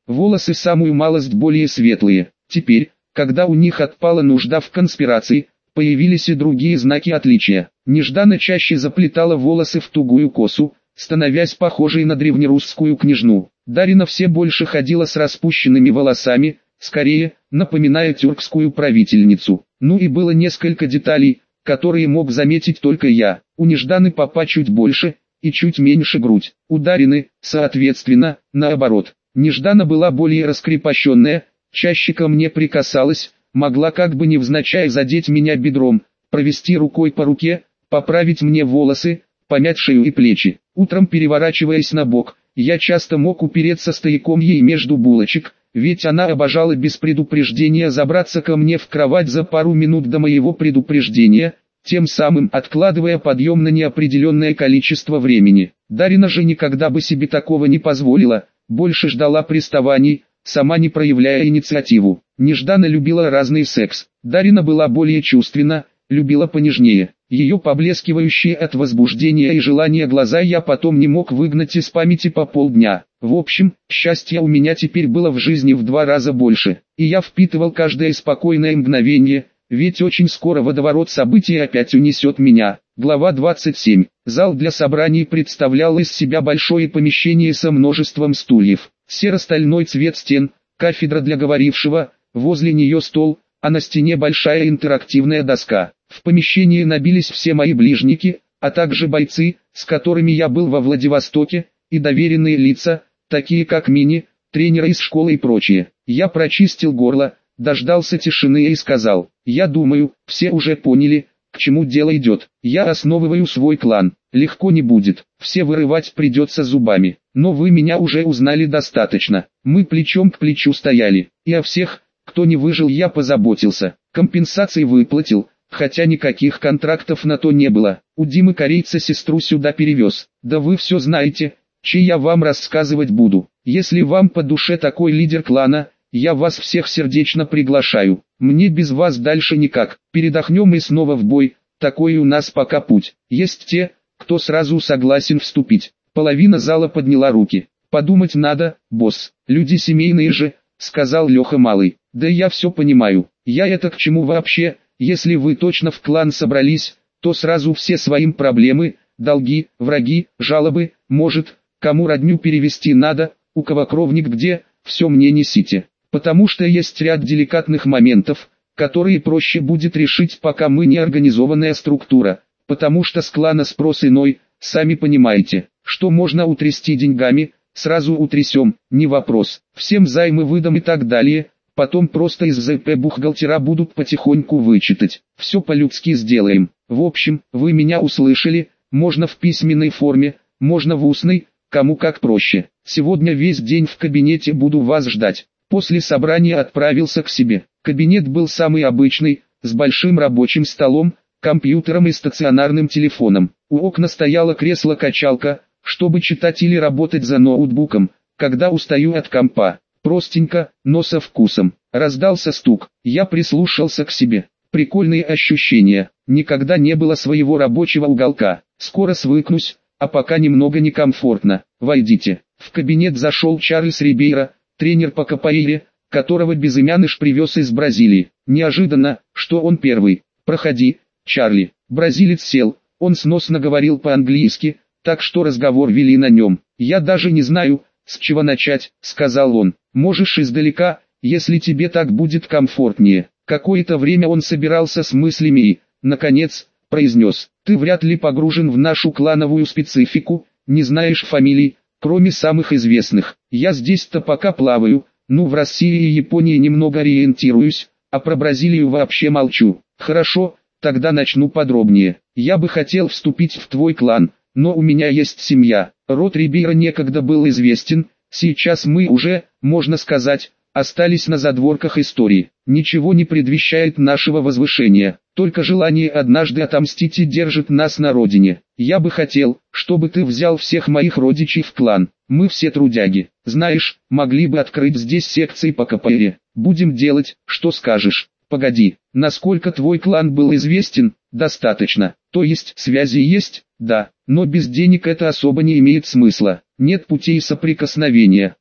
волосы самую малость более светлые. Теперь, когда у них отпала нужда в конспирации, появились и другие знаки отличия. Нежданно чаще заплетала волосы в тугую косу, становясь похожей на древнерусскую княжну. Дарина все больше ходила с распущенными волосами, скорее, напоминая тюркскую правительницу. Ну и было несколько деталей, которые мог заметить только я. У Нежданы попа чуть больше и чуть меньше грудь. У Дарины, соответственно, наоборот. Неждана была более раскрепощенная, чаще ко мне прикасалась, могла как бы невзначай задеть меня бедром, провести рукой по руке, поправить мне волосы, помять шею и плечи. Утром, переворачиваясь на бок, я часто мог упереться стояком ей между булочек, ведь она обожала без предупреждения забраться ко мне в кровать за пару минут до моего предупреждения, тем самым откладывая подъем на неопределенное количество времени. Дарина же никогда бы себе такого не позволила, больше ждала приставаний, сама не проявляя инициативу. Нежданно любила разный секс. Дарина была более чувственна, любила понежнее. Ее поблескивающие от возбуждения и желания глаза я потом не мог выгнать из памяти по полдня. В общем, счастья у меня теперь было в жизни в два раза больше, и я впитывал каждое спокойное мгновение, ведь очень скоро водоворот событий опять унесет меня. Глава двадцать семь. Зал для собраний представлял из себя большое помещение со множеством стульев. Серо-стальной цвет стен, кафедра для говорившего, возле нее стол, а на стене большая интерактивная доска. В помещении набились все мои ближники, а также бойцы, с которыми я был во Владивостоке, и доверенные лица, такие как Мини, тренеры из школы и прочие. Я прочистил горло, дождался тишины и сказал: «Я думаю, все уже поняли, к чему дело идет. Я основываю свой клан. Легко не будет, все вырывать придется зубами. Но вы меня уже узнали достаточно. Мы плечом к плечу стояли, и о всех, кто не выжил, я позаботился. Компенсации выплатил, хотя никаких контрактов на то не было. У Димы корейца сестру сюда перевез. Да вы все знаете, че я вам рассказывать буду. Если вам по душе такой лидер клана, я вас всех сердечно приглашаю. Мне без вас дальше никак. Передохнем и снова в бой. Такой у нас пока путь. Есть те, кто сразу согласен вступить». Половина зала подняла руки. «Подумать надо, босс. Люди семейные же», — сказал Леха Малый. «Да я все понимаю. Я это к чему вообще? Если вы точно в клан собрались, то сразу все своим проблемы, долги, враги, жалобы, может, кому родню перевести надо, у кого кровник где, все мне несите. Потому что есть ряд деликатных моментов, которые проще будет решить, пока мы не организованная структура, потому что с клана спрос иной, сами понимаете, что можно утрясти деньгами, сразу утрясем, не вопрос, всем займы выдам и так далее, потом просто из ЗП бухгалтера будут потихоньку вычитать, все по-людски сделаем. В общем, вы меня услышали, можно в письменной форме, можно в устной, кому как проще. Сегодня весь день в кабинете буду вас ждать». После собрания отправился к себе. Кабинет был самый обычный, с большим рабочим столом, компьютером и стационарным телефоном. У окна стояло кресло-качалка, чтобы читать или работать за ноутбуком, когда устаю от компа. Простенько, но со вкусом. Раздался стук, я прислушался к себе. Прикольные ощущения, никогда не было своего рабочего уголка. Скоро свыкнусь, а пока немного некомфортно. «Войдите». В кабинет зашел Чарльз Рибейро, тренер по капоэйре, которого Безымяныш привез из Бразилии. Неожиданно, что он первый. «Проходи, Чарли». Бразилец сел, он сносно говорил по-английски, так что разговор вели на нем. «Я даже не знаю, с чего начать», — сказал он. «Можешь издалека, если тебе так будет комфортнее». Какое-то время он собирался с мыслями и, наконец, произнес: «Ты вряд ли погружен в нашу клановую специфику, не знаешь фамилий, кроме самых известных. Я здесь-то пока плаваю, ну в России и Японии немного ориентируюсь, а про Бразилию вообще молчу». «Хорошо, тогда начну подробнее. Я бы хотел вступить в твой клан, но у меня есть семья. Род Рибейро некогда был известен, сейчас мы уже, можно сказать, остались на задворках истории. Ничего не предвещает нашего возвышения, только желание однажды отомстить и держит нас на родине. Я бы хотел, чтобы ты взял всех моих родичей в клан. Мы все трудяги. Знаешь, могли бы открыть здесь секции по КПР. Будем делать, что скажешь». «Погоди, насколько твой клан был известен?» «Достаточно. То есть связи есть?» «Да, но без денег это особо не имеет смысла. Нет путей соприкосновения.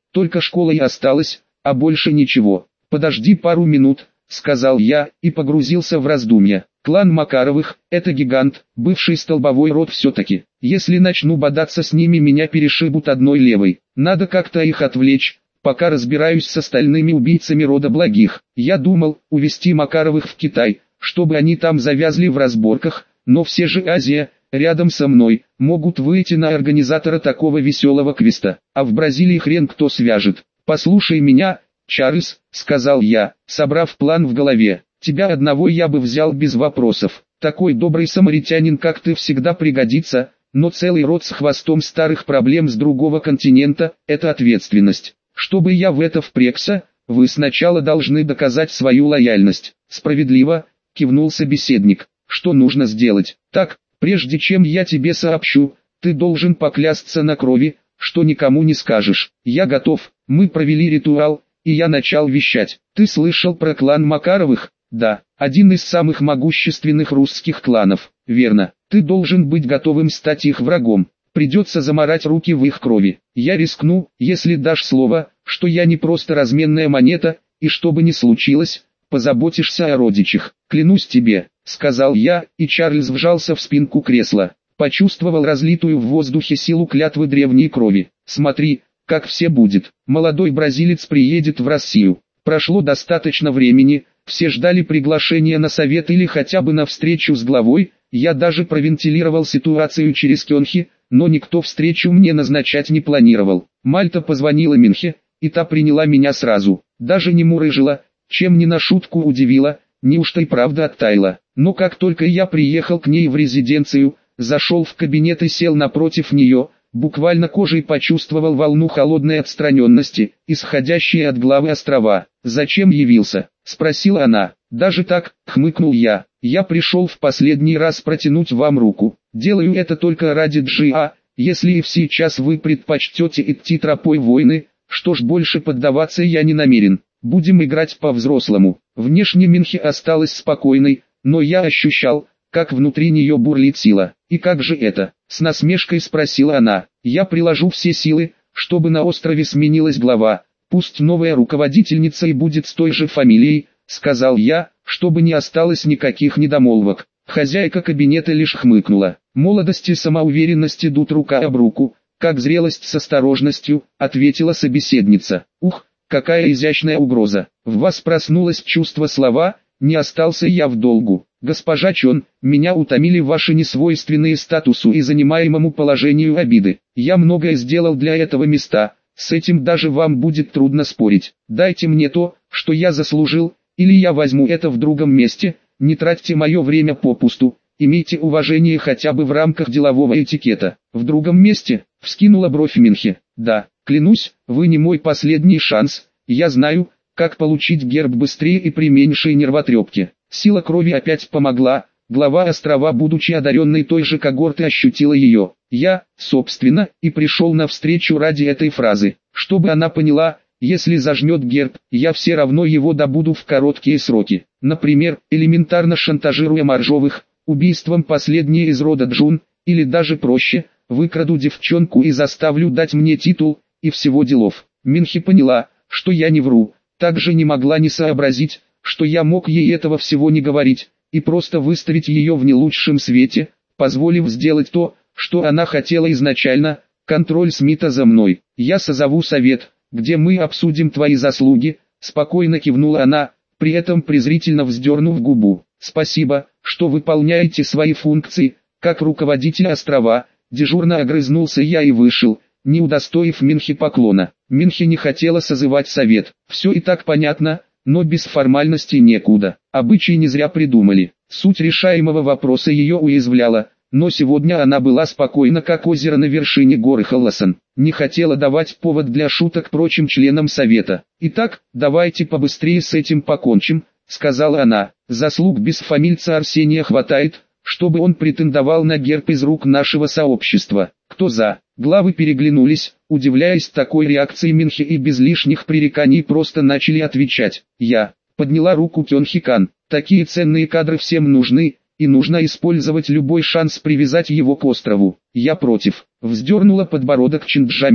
только школа и осталась, а больше ничего. «Подожди пару минут», — сказал я, и погрузился в раздумья. Клан Макаровых — это гигант, бывший столбовой род все-таки. Если начну бодаться с ними, меня перешибут одной левой. Надо как-то их отвлечь, пока разбираюсь с остальными убийцами рода Благих. Я думал, увезти Макаровых в Китай, чтобы они там завязли в разборках, но все же Азия, рядом со мной, могут выйти на организатора такого веселого квеста, а в Бразилии хрен кто свяжет. «Послушай меня, Чарльз», — сказал я, собрав план в голове. «Тебя одного я бы взял без вопросов. Такой добрый самаритянин, как ты, всегда пригодится, но целый род с хвостом старых проблем с другого континента — это ответственность. Чтобы я в это впрягся, вы сначала должны доказать свою лояльность». «Справедливо», — кивнул собеседник. «Что нужно сделать?» «Так, прежде чем я тебе сообщу, ты должен поклясться на крови, что никому не скажешь». «Я готов». Мы провели ритуал, и я начал вещать. «Ты слышал про клан Макаровых?» «Да, один из самых могущественных русских кланов». «Верно. Ты должен быть готовым стать их врагом. Придется замарать руки в их крови. Я рискну, если дашь слово, что я не просто разменная монета, и что бы ни случилось, позаботишься о родичах». «Клянусь тебе», — сказал я, и Чарльз вжался в спинку кресла. Почувствовал разлитую в воздухе силу клятвы древней крови. «Смотри, как все будет. Молодой бразилец приедет в Россию». Прошло достаточно времени, все ждали приглашения на совет или хотя бы на встречу с главой. Я даже провентилировал ситуацию через Кёнхи, но никто встречу мне назначать не планировал. Мальта позвонила Минхе, и та приняла меня сразу. Даже не мурыжила, чем не на шутку удивила, неужто и правда оттаяла. Но как только я приехал к ней в резиденцию, зашел в кабинет и сел напротив нее, буквально кожей почувствовал волну холодной отстраненности, исходящей от главы острова. «Зачем явился?» — спросила она. «Даже так», — хмыкнул я. «Я пришел в последний раз протянуть вам руку. Делаю это только ради Джиа. Если и сейчас вы предпочтете идти тропой войны, что ж, больше поддаваться я не намерен. Будем играть по-взрослому». Внешне Минхи осталась спокойной, но я ощущал, как внутри нее бурлит сила. «И как же это?» — с насмешкой спросила она. «Я приложу все силы, чтобы на острове сменилась глава. Пусть новая руководительница и будет с той же фамилией», — сказал я, чтобы не осталось никаких недомолвок. Хозяйка кабинета лишь хмыкнула. «Молодость и самоуверенность идут рука об руку, как зрелость с осторожностью», — ответила собеседница. «Ух, какая изящная угроза! В вас проснулось чувство слова, не остался я в долгу. Госпожа Чон, меня утомили ваши несвойственные статусу и занимаемому положению обиды. Я многое сделал для этого места, с этим даже вам будет трудно спорить. Дайте мне то, что я заслужил, или я возьму это в другом месте. Не тратьте мое время попусту, имейте уважение хотя бы в рамках делового этикета». «В другом месте?» — вскинула бровь Минхе. «Да, клянусь, вы не мой последний шанс. Я знаю, как получить герб быстрее и при меньшей нервотрепке». Сила крови опять помогла. Глава острова, будучи одаренной той же когорты, ощутила ее. Я, собственно, и пришел навстречу ради этой фразы, чтобы она поняла, если зажмет герб, я все равно его добуду в короткие сроки. Например, элементарно шантажируя Моржовых, убийством последней из рода Джун, или даже проще, выкраду девчонку и заставлю дать мне титул, и всего делов. Минхи поняла, что я не вру, также не могла не сообразить, что я мог ей этого всего не говорить, и просто выставить ее в не лучшем свете, позволив сделать то, что она хотела изначально, контроль Смита за мной. «Я созову совет, где мы обсудим твои заслуги», — спокойно кивнула она, при этом презрительно вздернув губу. «Спасибо, что выполняете свои функции, как руководитель острова», — дежурно огрызнулся я и вышел, не удостоив Минхи поклона. Минхи не хотела созывать совет. Все и так понятно, но без формальностей некуда. Обычаи не зря придумали. Суть решаемого вопроса ее уязвляла, но сегодня она была спокойна, как озеро на вершине горы Халласан. Не хотела давать повод для шуток прочим членам совета. «Итак, давайте побыстрее с этим покончим», — сказала она. «Заслуг бесфамильца Арсения хватает, чтобы он претендовал на герб из рук нашего сообщества. Кто за?» Главы переглянулись, удивляясь такой реакции Минхи, и без лишних пререканий просто начали отвечать. Я подняла руку Кёнхи-кан. Такие ценные кадры всем нужны, и нужно использовать любой шанс привязать его к острову. «Я против», — вздернула подбородок Чинджамин.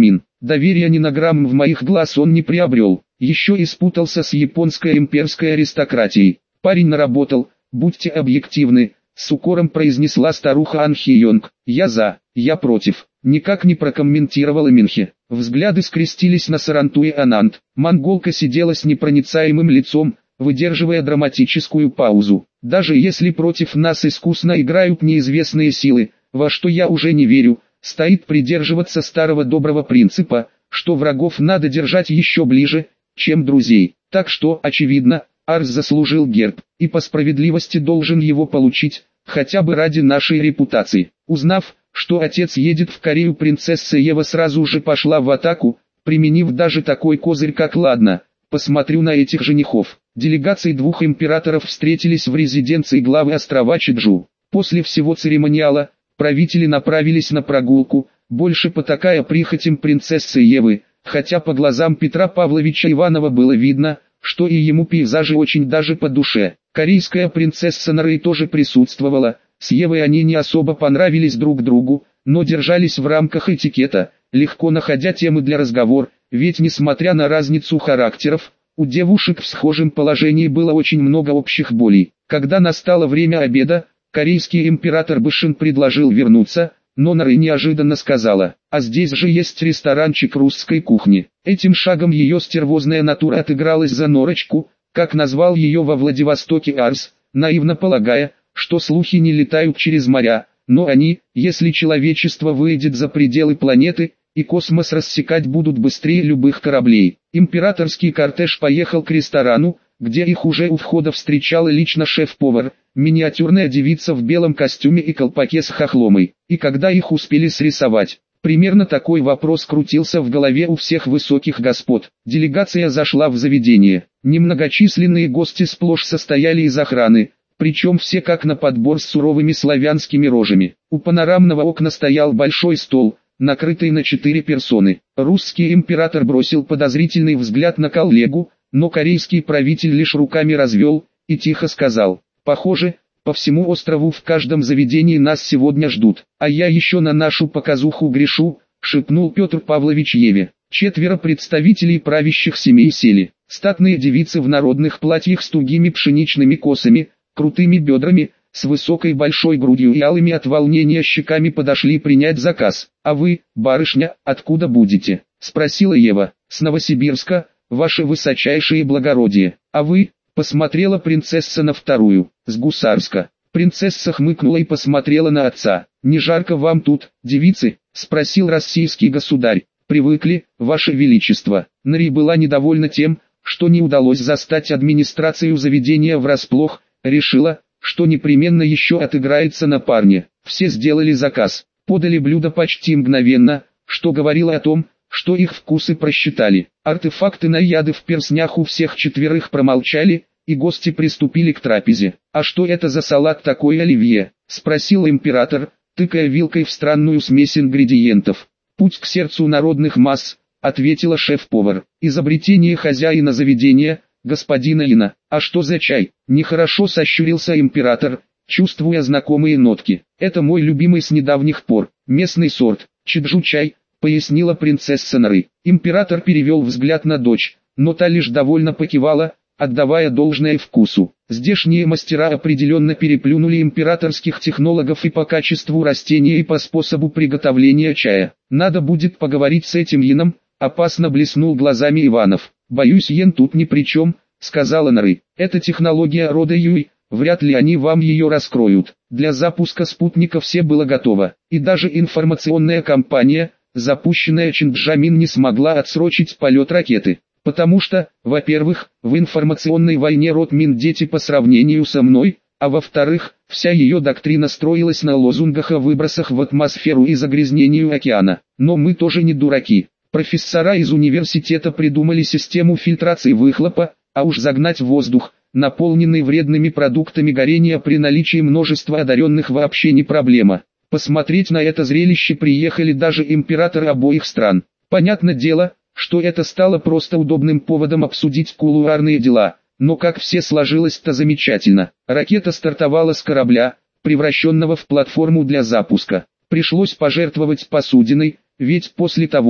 Доверия ни на грамм в моих глаз он не приобрел. Еще и спутался с японской имперской аристократией. Парень наработал, будьте объективны, с укором произнесла старуха Ан Хи-Йонг. Я за, я против. Никак не прокомментировала Минхе. Взгляды скрестились на Саранту и Ананд. Монголка сидела с непроницаемым лицом, выдерживая драматическую паузу. Даже если против нас искусно играют неизвестные силы, во что я уже не верю, стоит придерживаться старого доброго принципа, что врагов надо держать еще ближе, чем друзей. Так что, очевидно, Арс заслужил герб, и по справедливости должен его получить, хотя бы ради нашей репутации. Узнав, что отец едет в Корею, принцесса Ева сразу же пошла в атаку, применив даже такой козырь как «ладно, посмотрю на этих женихов». Делегации двух императоров встретились в резиденции главы острова Чеджу. После всего церемониала, правители направились на прогулку, больше потакая прихотям принцессы Евы, хотя по глазам Петра Павловича Иванова было видно, что и ему пейзажи очень даже по душе. Корейская принцесса Нарэй тоже присутствовала, с Евой они не особо понравились друг другу, но держались в рамках этикета, легко находя темы для разговора, ведь несмотря на разницу характеров, у девушек в схожем положении было очень много общих болей. Когда настало время обеда, корейский император Бэшин предложил вернуться, но Нарэй неожиданно сказала: «А здесь же есть ресторанчик русской кухни». Этим шагом ее стервозная натура отыгралась за Норочку, как назвал ее во Владивостоке Арс, наивно полагая, что слухи не летают через моря, но они, если человечество выйдет за пределы планеты, и космос рассекать будут быстрее любых кораблей. Императорский кортеж поехал к ресторану, где их уже у входа встречала лично шеф-повар, миниатюрная девица в белом костюме и колпаке с хохломой. И когда их успели срисовать? Примерно такой вопрос крутился в голове у всех высоких господ. Делегация зашла в заведение. Немногочисленные гости сплошь состояли из охраны, причем все как на подбор с суровыми славянскими рожами. У панорамного окна стоял большой стол, накрытый на четыре персоны. Русский император бросил подозрительный взгляд на коллегу, но корейский правитель лишь руками развел и тихо сказал: «Похоже, по всему острову в каждом заведении нас сегодня ждут, а я еще на нашу показуху грешу», — шепнул Петр Павлович Еве. Четверо представителей правящих семей сели. Статные девицы в народных платьях с тугими пшеничными косами, крутыми бедрами, с высокой большой грудью и алыми от волнения щеками подошли принять заказ. «А вы, барышня, откуда будете?» — спросила Ева. «С Новосибирска, ваше высочайшее благородие. А вы?» — посмотрела принцесса на вторую. «С Гусарска». Принцесса хмыкнула и посмотрела на отца. «Не жарко вам тут, девицы?» — спросил российский государь. «Привыкли, ваше величество». Нари была недовольна тем, что не удалось застать администрацию заведения врасплох, решила, что непременно еще отыграется на парне. Все сделали заказ, подали блюдо почти мгновенно, что говорило о том, что их вкусы просчитали. Артефакты на яды в перстнях у всех четверых промолчали, и гости приступили к трапезе. «А что это за салат такой, оливье?» — спросил император, тыкая вилкой в странную смесь ингредиентов. «Путь к сердцу народных масс», — ответила шеф-повар. «Изобретение хозяина заведения, господина Ина». «А что за чай?» — нехорошо сощурился император, чувствуя знакомые нотки. «Это мой любимый с недавних пор, местный сорт, чеджу-чай», — пояснила принцесса Нарэй. Император перевел взгляд на дочь, но та лишь довольно покивала, отдавая должное вкусу. Здешние мастера определенно переплюнули императорских технологов и по качеству растения, и по способу приготовления чая. «Надо будет поговорить с этим Йеном», — опасно блеснул глазами Иванов. «Боюсь, Йен тут ни при чем», — сказала Нарэй. «Это технология рода Юй, вряд ли они вам ее раскроют. Для запуска спутника все было готово, и даже информационная кампания, запущенная Чинджамин, не смогла отсрочить полет ракеты. Потому что, во-первых, в информационной войне род Мин дети по сравнению со мной, а во-вторых, вся ее доктрина строилась на лозунгах о выбросах в атмосферу и загрязнению океана. Но мы тоже не дураки. Профессора из университета придумали систему фильтрации выхлопа, а уж загнать воздух, наполненный вредными продуктами горения при наличии множества одаренных, вообще не проблема. Посмотреть на это зрелище приехали даже императоры обоих стран. Понятное дело, что это стало просто удобным поводом обсудить кулуарные дела, но как все сложилось-то замечательно. Ракета стартовала с корабля, превращенного в платформу для запуска. Пришлось пожертвовать посудиной, ведь после того,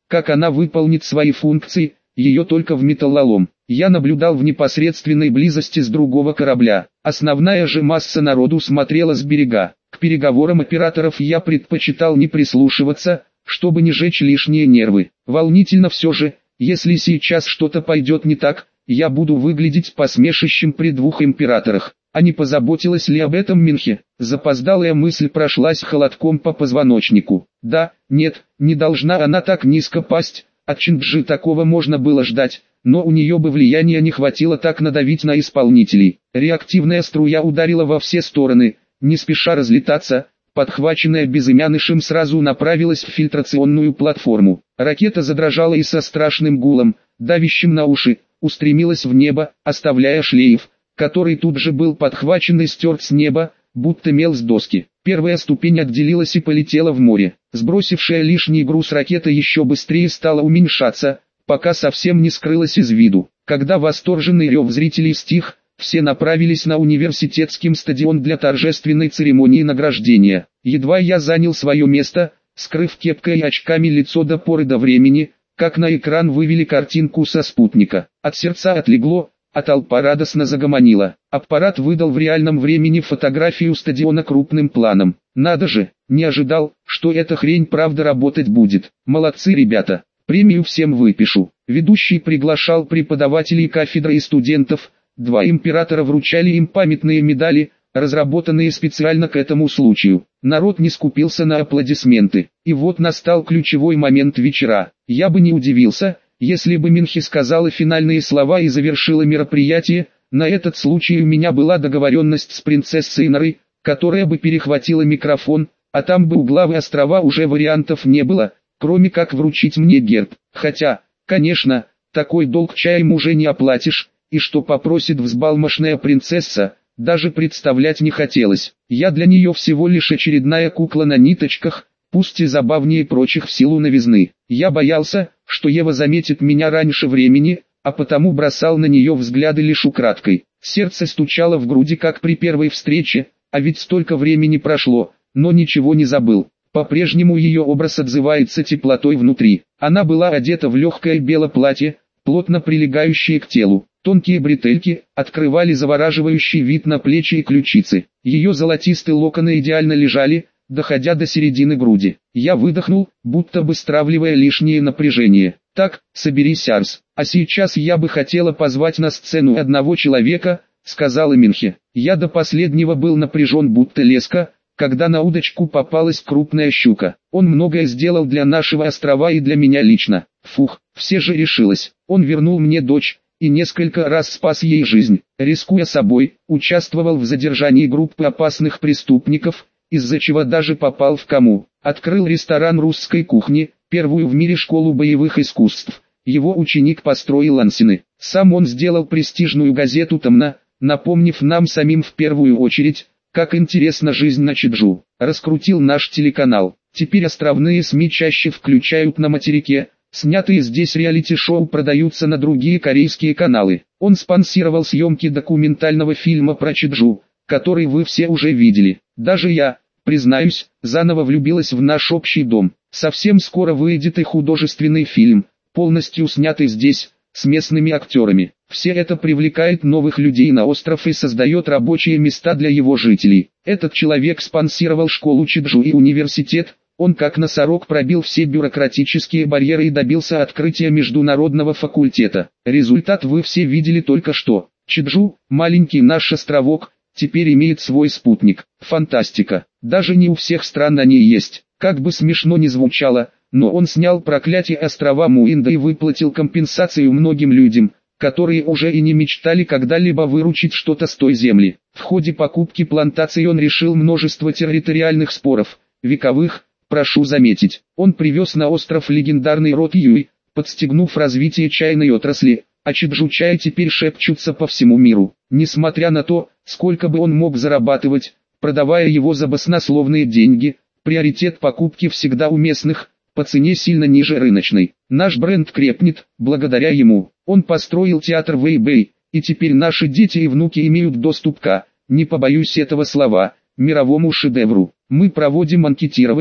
Как она выполнит свои функции, ее только в металлолом. Я наблюдал в непосредственной близости с другого корабля. Основная же масса народу смотрела с берега. К переговорам операторов я предпочитал не прислушиваться, чтобы не жечь лишние нервы. Волнительно все же, если сейчас что-то пойдет не так, я буду выглядеть посмешищем при двух императорах. А не позаботилась ли об этом Минхе? Запоздалая мысль прошлась холодком по позвоночнику. Да, нет, не должна она так низко пасть, от Чинджи такого можно было ждать, но у нее бы влияния не хватило так надавить на исполнителей. Реактивная струя ударила во все стороны, не спеша разлетаться, подхваченная безымянышем сразу направилась в фильтрационную платформу. Ракета задрожала и со страшным гулом, давящим на уши, устремилась в небо, оставляя шлейф, который тут же был подхвачен и стерт с неба, будто мел с доски. Первая ступень отделилась и полетела в море. Сбросившая лишний груз ракета еще быстрее стала уменьшаться, пока совсем не скрылась из виду. Когда восторженный рев зрителей стих, все направились на университетский стадион для торжественной церемонии награждения. Едва я занял свое место, скрыв кепкой и очками лицо до поры до времени, как на экран вывели картинку со спутника. От сердца отлегло, а толпа радостно загомонила. Аппарат выдал в реальном времени фотографию стадиона крупным планом. Надо же, не ожидал, что эта хрень правда работать будет. Молодцы ребята, премию всем выпишу. Ведущий приглашал преподавателей кафедры и студентов, два императора вручали им памятные медали, разработанные специально к этому случаю. Народ не скупился на аплодисменты. И вот настал ключевой момент вечера. Я бы не удивился, если бы Минхе сказала финальные слова и завершила мероприятие. На этот случай у меня была договоренность с принцессой Норой, которая бы перехватила микрофон, а там бы у главы острова уже вариантов не было, кроме как вручить мне герб. Хотя, конечно, такой долг чаем уже не оплатишь, и что попросит взбалмошная принцесса, даже представлять не хотелось. Я для нее всего лишь очередная кукла на ниточках, пусть и забавнее прочих в силу новизны. Я боялся, что Ева заметит меня раньше времени, а потому бросал на нее взгляды лишь украдкой. Сердце стучало в груди как при первой встрече, а ведь столько времени прошло, но ничего не забыл. По-прежнему ее образ отзывается теплотой внутри. Она была одета в легкое белое платье, плотно прилегающее к телу. Тонкие бретельки открывали завораживающий вид на плечи и ключицы. Ее золотистые локоны идеально лежали, доходя до середины груди. Я выдохнул, будто бы стравливая лишнее напряжение. Так, соберись, Арс. А сейчас я бы хотела позвать на сцену одного человека, сказала Минхе. Я до последнего был напряжен, будто леска, когда на удочку попалась крупная щука. Он многое сделал для нашего острова и для меня лично. Фух, все же решилось. Он вернул мне дочь и несколько раз спас ей жизнь. Рискуя собой, участвовал в задержании группы опасных преступников, из-за чего даже попал в кому. Открыл ресторан русской кухни, первую в мире школу боевых искусств. Его ученик построил ансины. Сам он сделал престижную газету «Тамна», напомнив нам самим в первую очередь, как интересна жизнь на Чеджу. Раскрутил наш телеканал. Теперь островные СМИ чаще включают на материке. Снятые здесь реалити-шоу продаются на другие корейские каналы. Он спонсировал съемки документального фильма про Чеджу, который вы все уже видели. Даже я, признаюсь, заново влюбилась в наш общий дом. Совсем скоро выйдет и художественный фильм, полностью снятый здесь, с местными актерами. Все это привлекает новых людей на остров и создает рабочие места для его жителей. Этот человек спонсировал школу Чеджу и университет. Он как носорог пробил все бюрократические барьеры и добился открытия международного факультета. Результат вы все видели только что. Чеджу, маленький наш островок, теперь имеет свой спутник. Фантастика. Даже не у всех стран они есть. Как бы смешно ни звучало, но он снял проклятие острова Муинда и выплатил компенсацию многим людям, которые уже и не мечтали когда-либо выручить что-то с той земли. В ходе покупки плантаций он решил множество территориальных споров, вековых, прошу заметить. Он привез на остров легендарный род Юй, подстегнув развитие чайной отрасли, а Чеджу чай теперь шепчутся по всему миру. Несмотря на то, сколько бы он мог зарабатывать, продавая его за баснословные деньги, приоритет покупки всегда у местных, по цене сильно ниже рыночной. Наш бренд крепнет, благодаря ему. Он построил театр Вэйбэй, и теперь наши дети и внуки имеют доступ к, не побоюсь этого слова, мировому шедевру. Мы проводим анкетирование,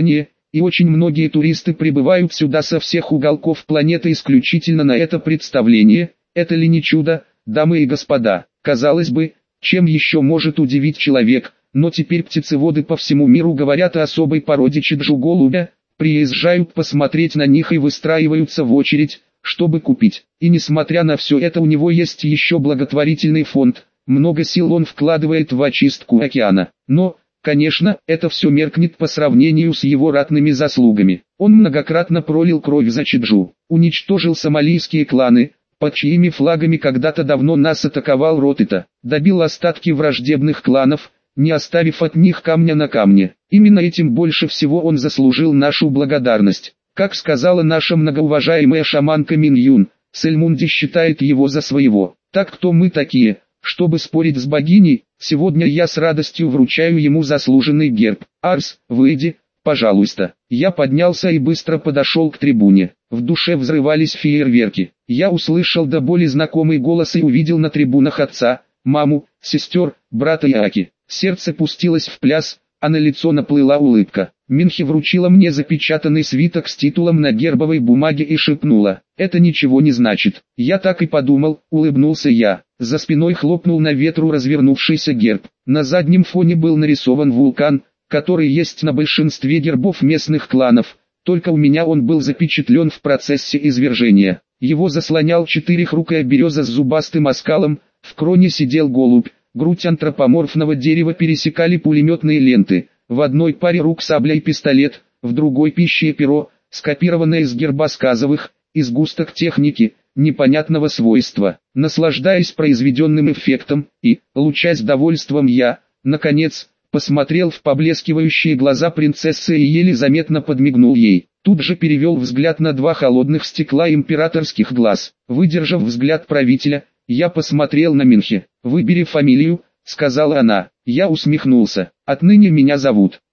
и очень многие туристы прибывают сюда со всех уголков планеты исключительно на это представление. Это ли не чудо, дамы и господа? Казалось бы, чем еще может удивить человек, но теперь птицеводы по всему миру говорят о особой породе чеджу-голубя, приезжают посмотреть на них и выстраиваются в очередь, чтобы купить. И несмотря на все это, у него есть еще благотворительный фонд, много сил он вкладывает в очистку океана. Но, конечно, это все меркнет по сравнению с его ратными заслугами. Он многократно пролил кровь за Чеджу, уничтожил сомалийские кланы, под чьими флагами когда-то давно нас атаковал Ротита, добил остатки враждебных кланов, не оставив от них камня на камне. Именно этим больше всего он заслужил нашу благодарность. Как сказала наша многоуважаемая шаманка Мин Юн, Сельмунди считает его за своего. Так кто мы такие, чтобы спорить с богиней? Сегодня я с радостью вручаю ему заслуженный герб. Арс, выйди, пожалуйста. Я поднялся и быстро подошел к трибуне. В душе взрывались фейерверки. Я услышал до боли знакомый голос и увидел на трибунах отца, маму, сестер, брата и Аки. Сердце пустилось в пляс, а на лицо наплыла улыбка. Минхи вручила мне запечатанный свиток с титулом на гербовой бумаге и шепнула: «Это ничего не значит». Я так и подумал, улыбнулся я. За спиной хлопнул на ветру развернувшийся герб. На заднем фоне был нарисован вулкан, который есть на большинстве гербов местных кланов, только у меня он был запечатлен в процессе извержения. Его заслонял четырехрукая береза с зубастым оскалом, в кроне сидел голубь. Грудь антропоморфного дерева пересекали пулеметные ленты, в одной паре рук сабля и пистолет, в другой пища и перо, скопированное из герба сказовых, из густок техники, непонятного свойства. Наслаждаясь произведенным эффектом и, лучась довольством, я, наконец, посмотрел в поблескивающие глаза принцессы и еле заметно подмигнул ей. Тут же перевел взгляд на два холодных стекла императорских глаз. Выдержав взгляд правителя, я посмотрел на Минхи. «Выбери фамилию», — сказала она. Я усмехнулся. «Отныне меня зовут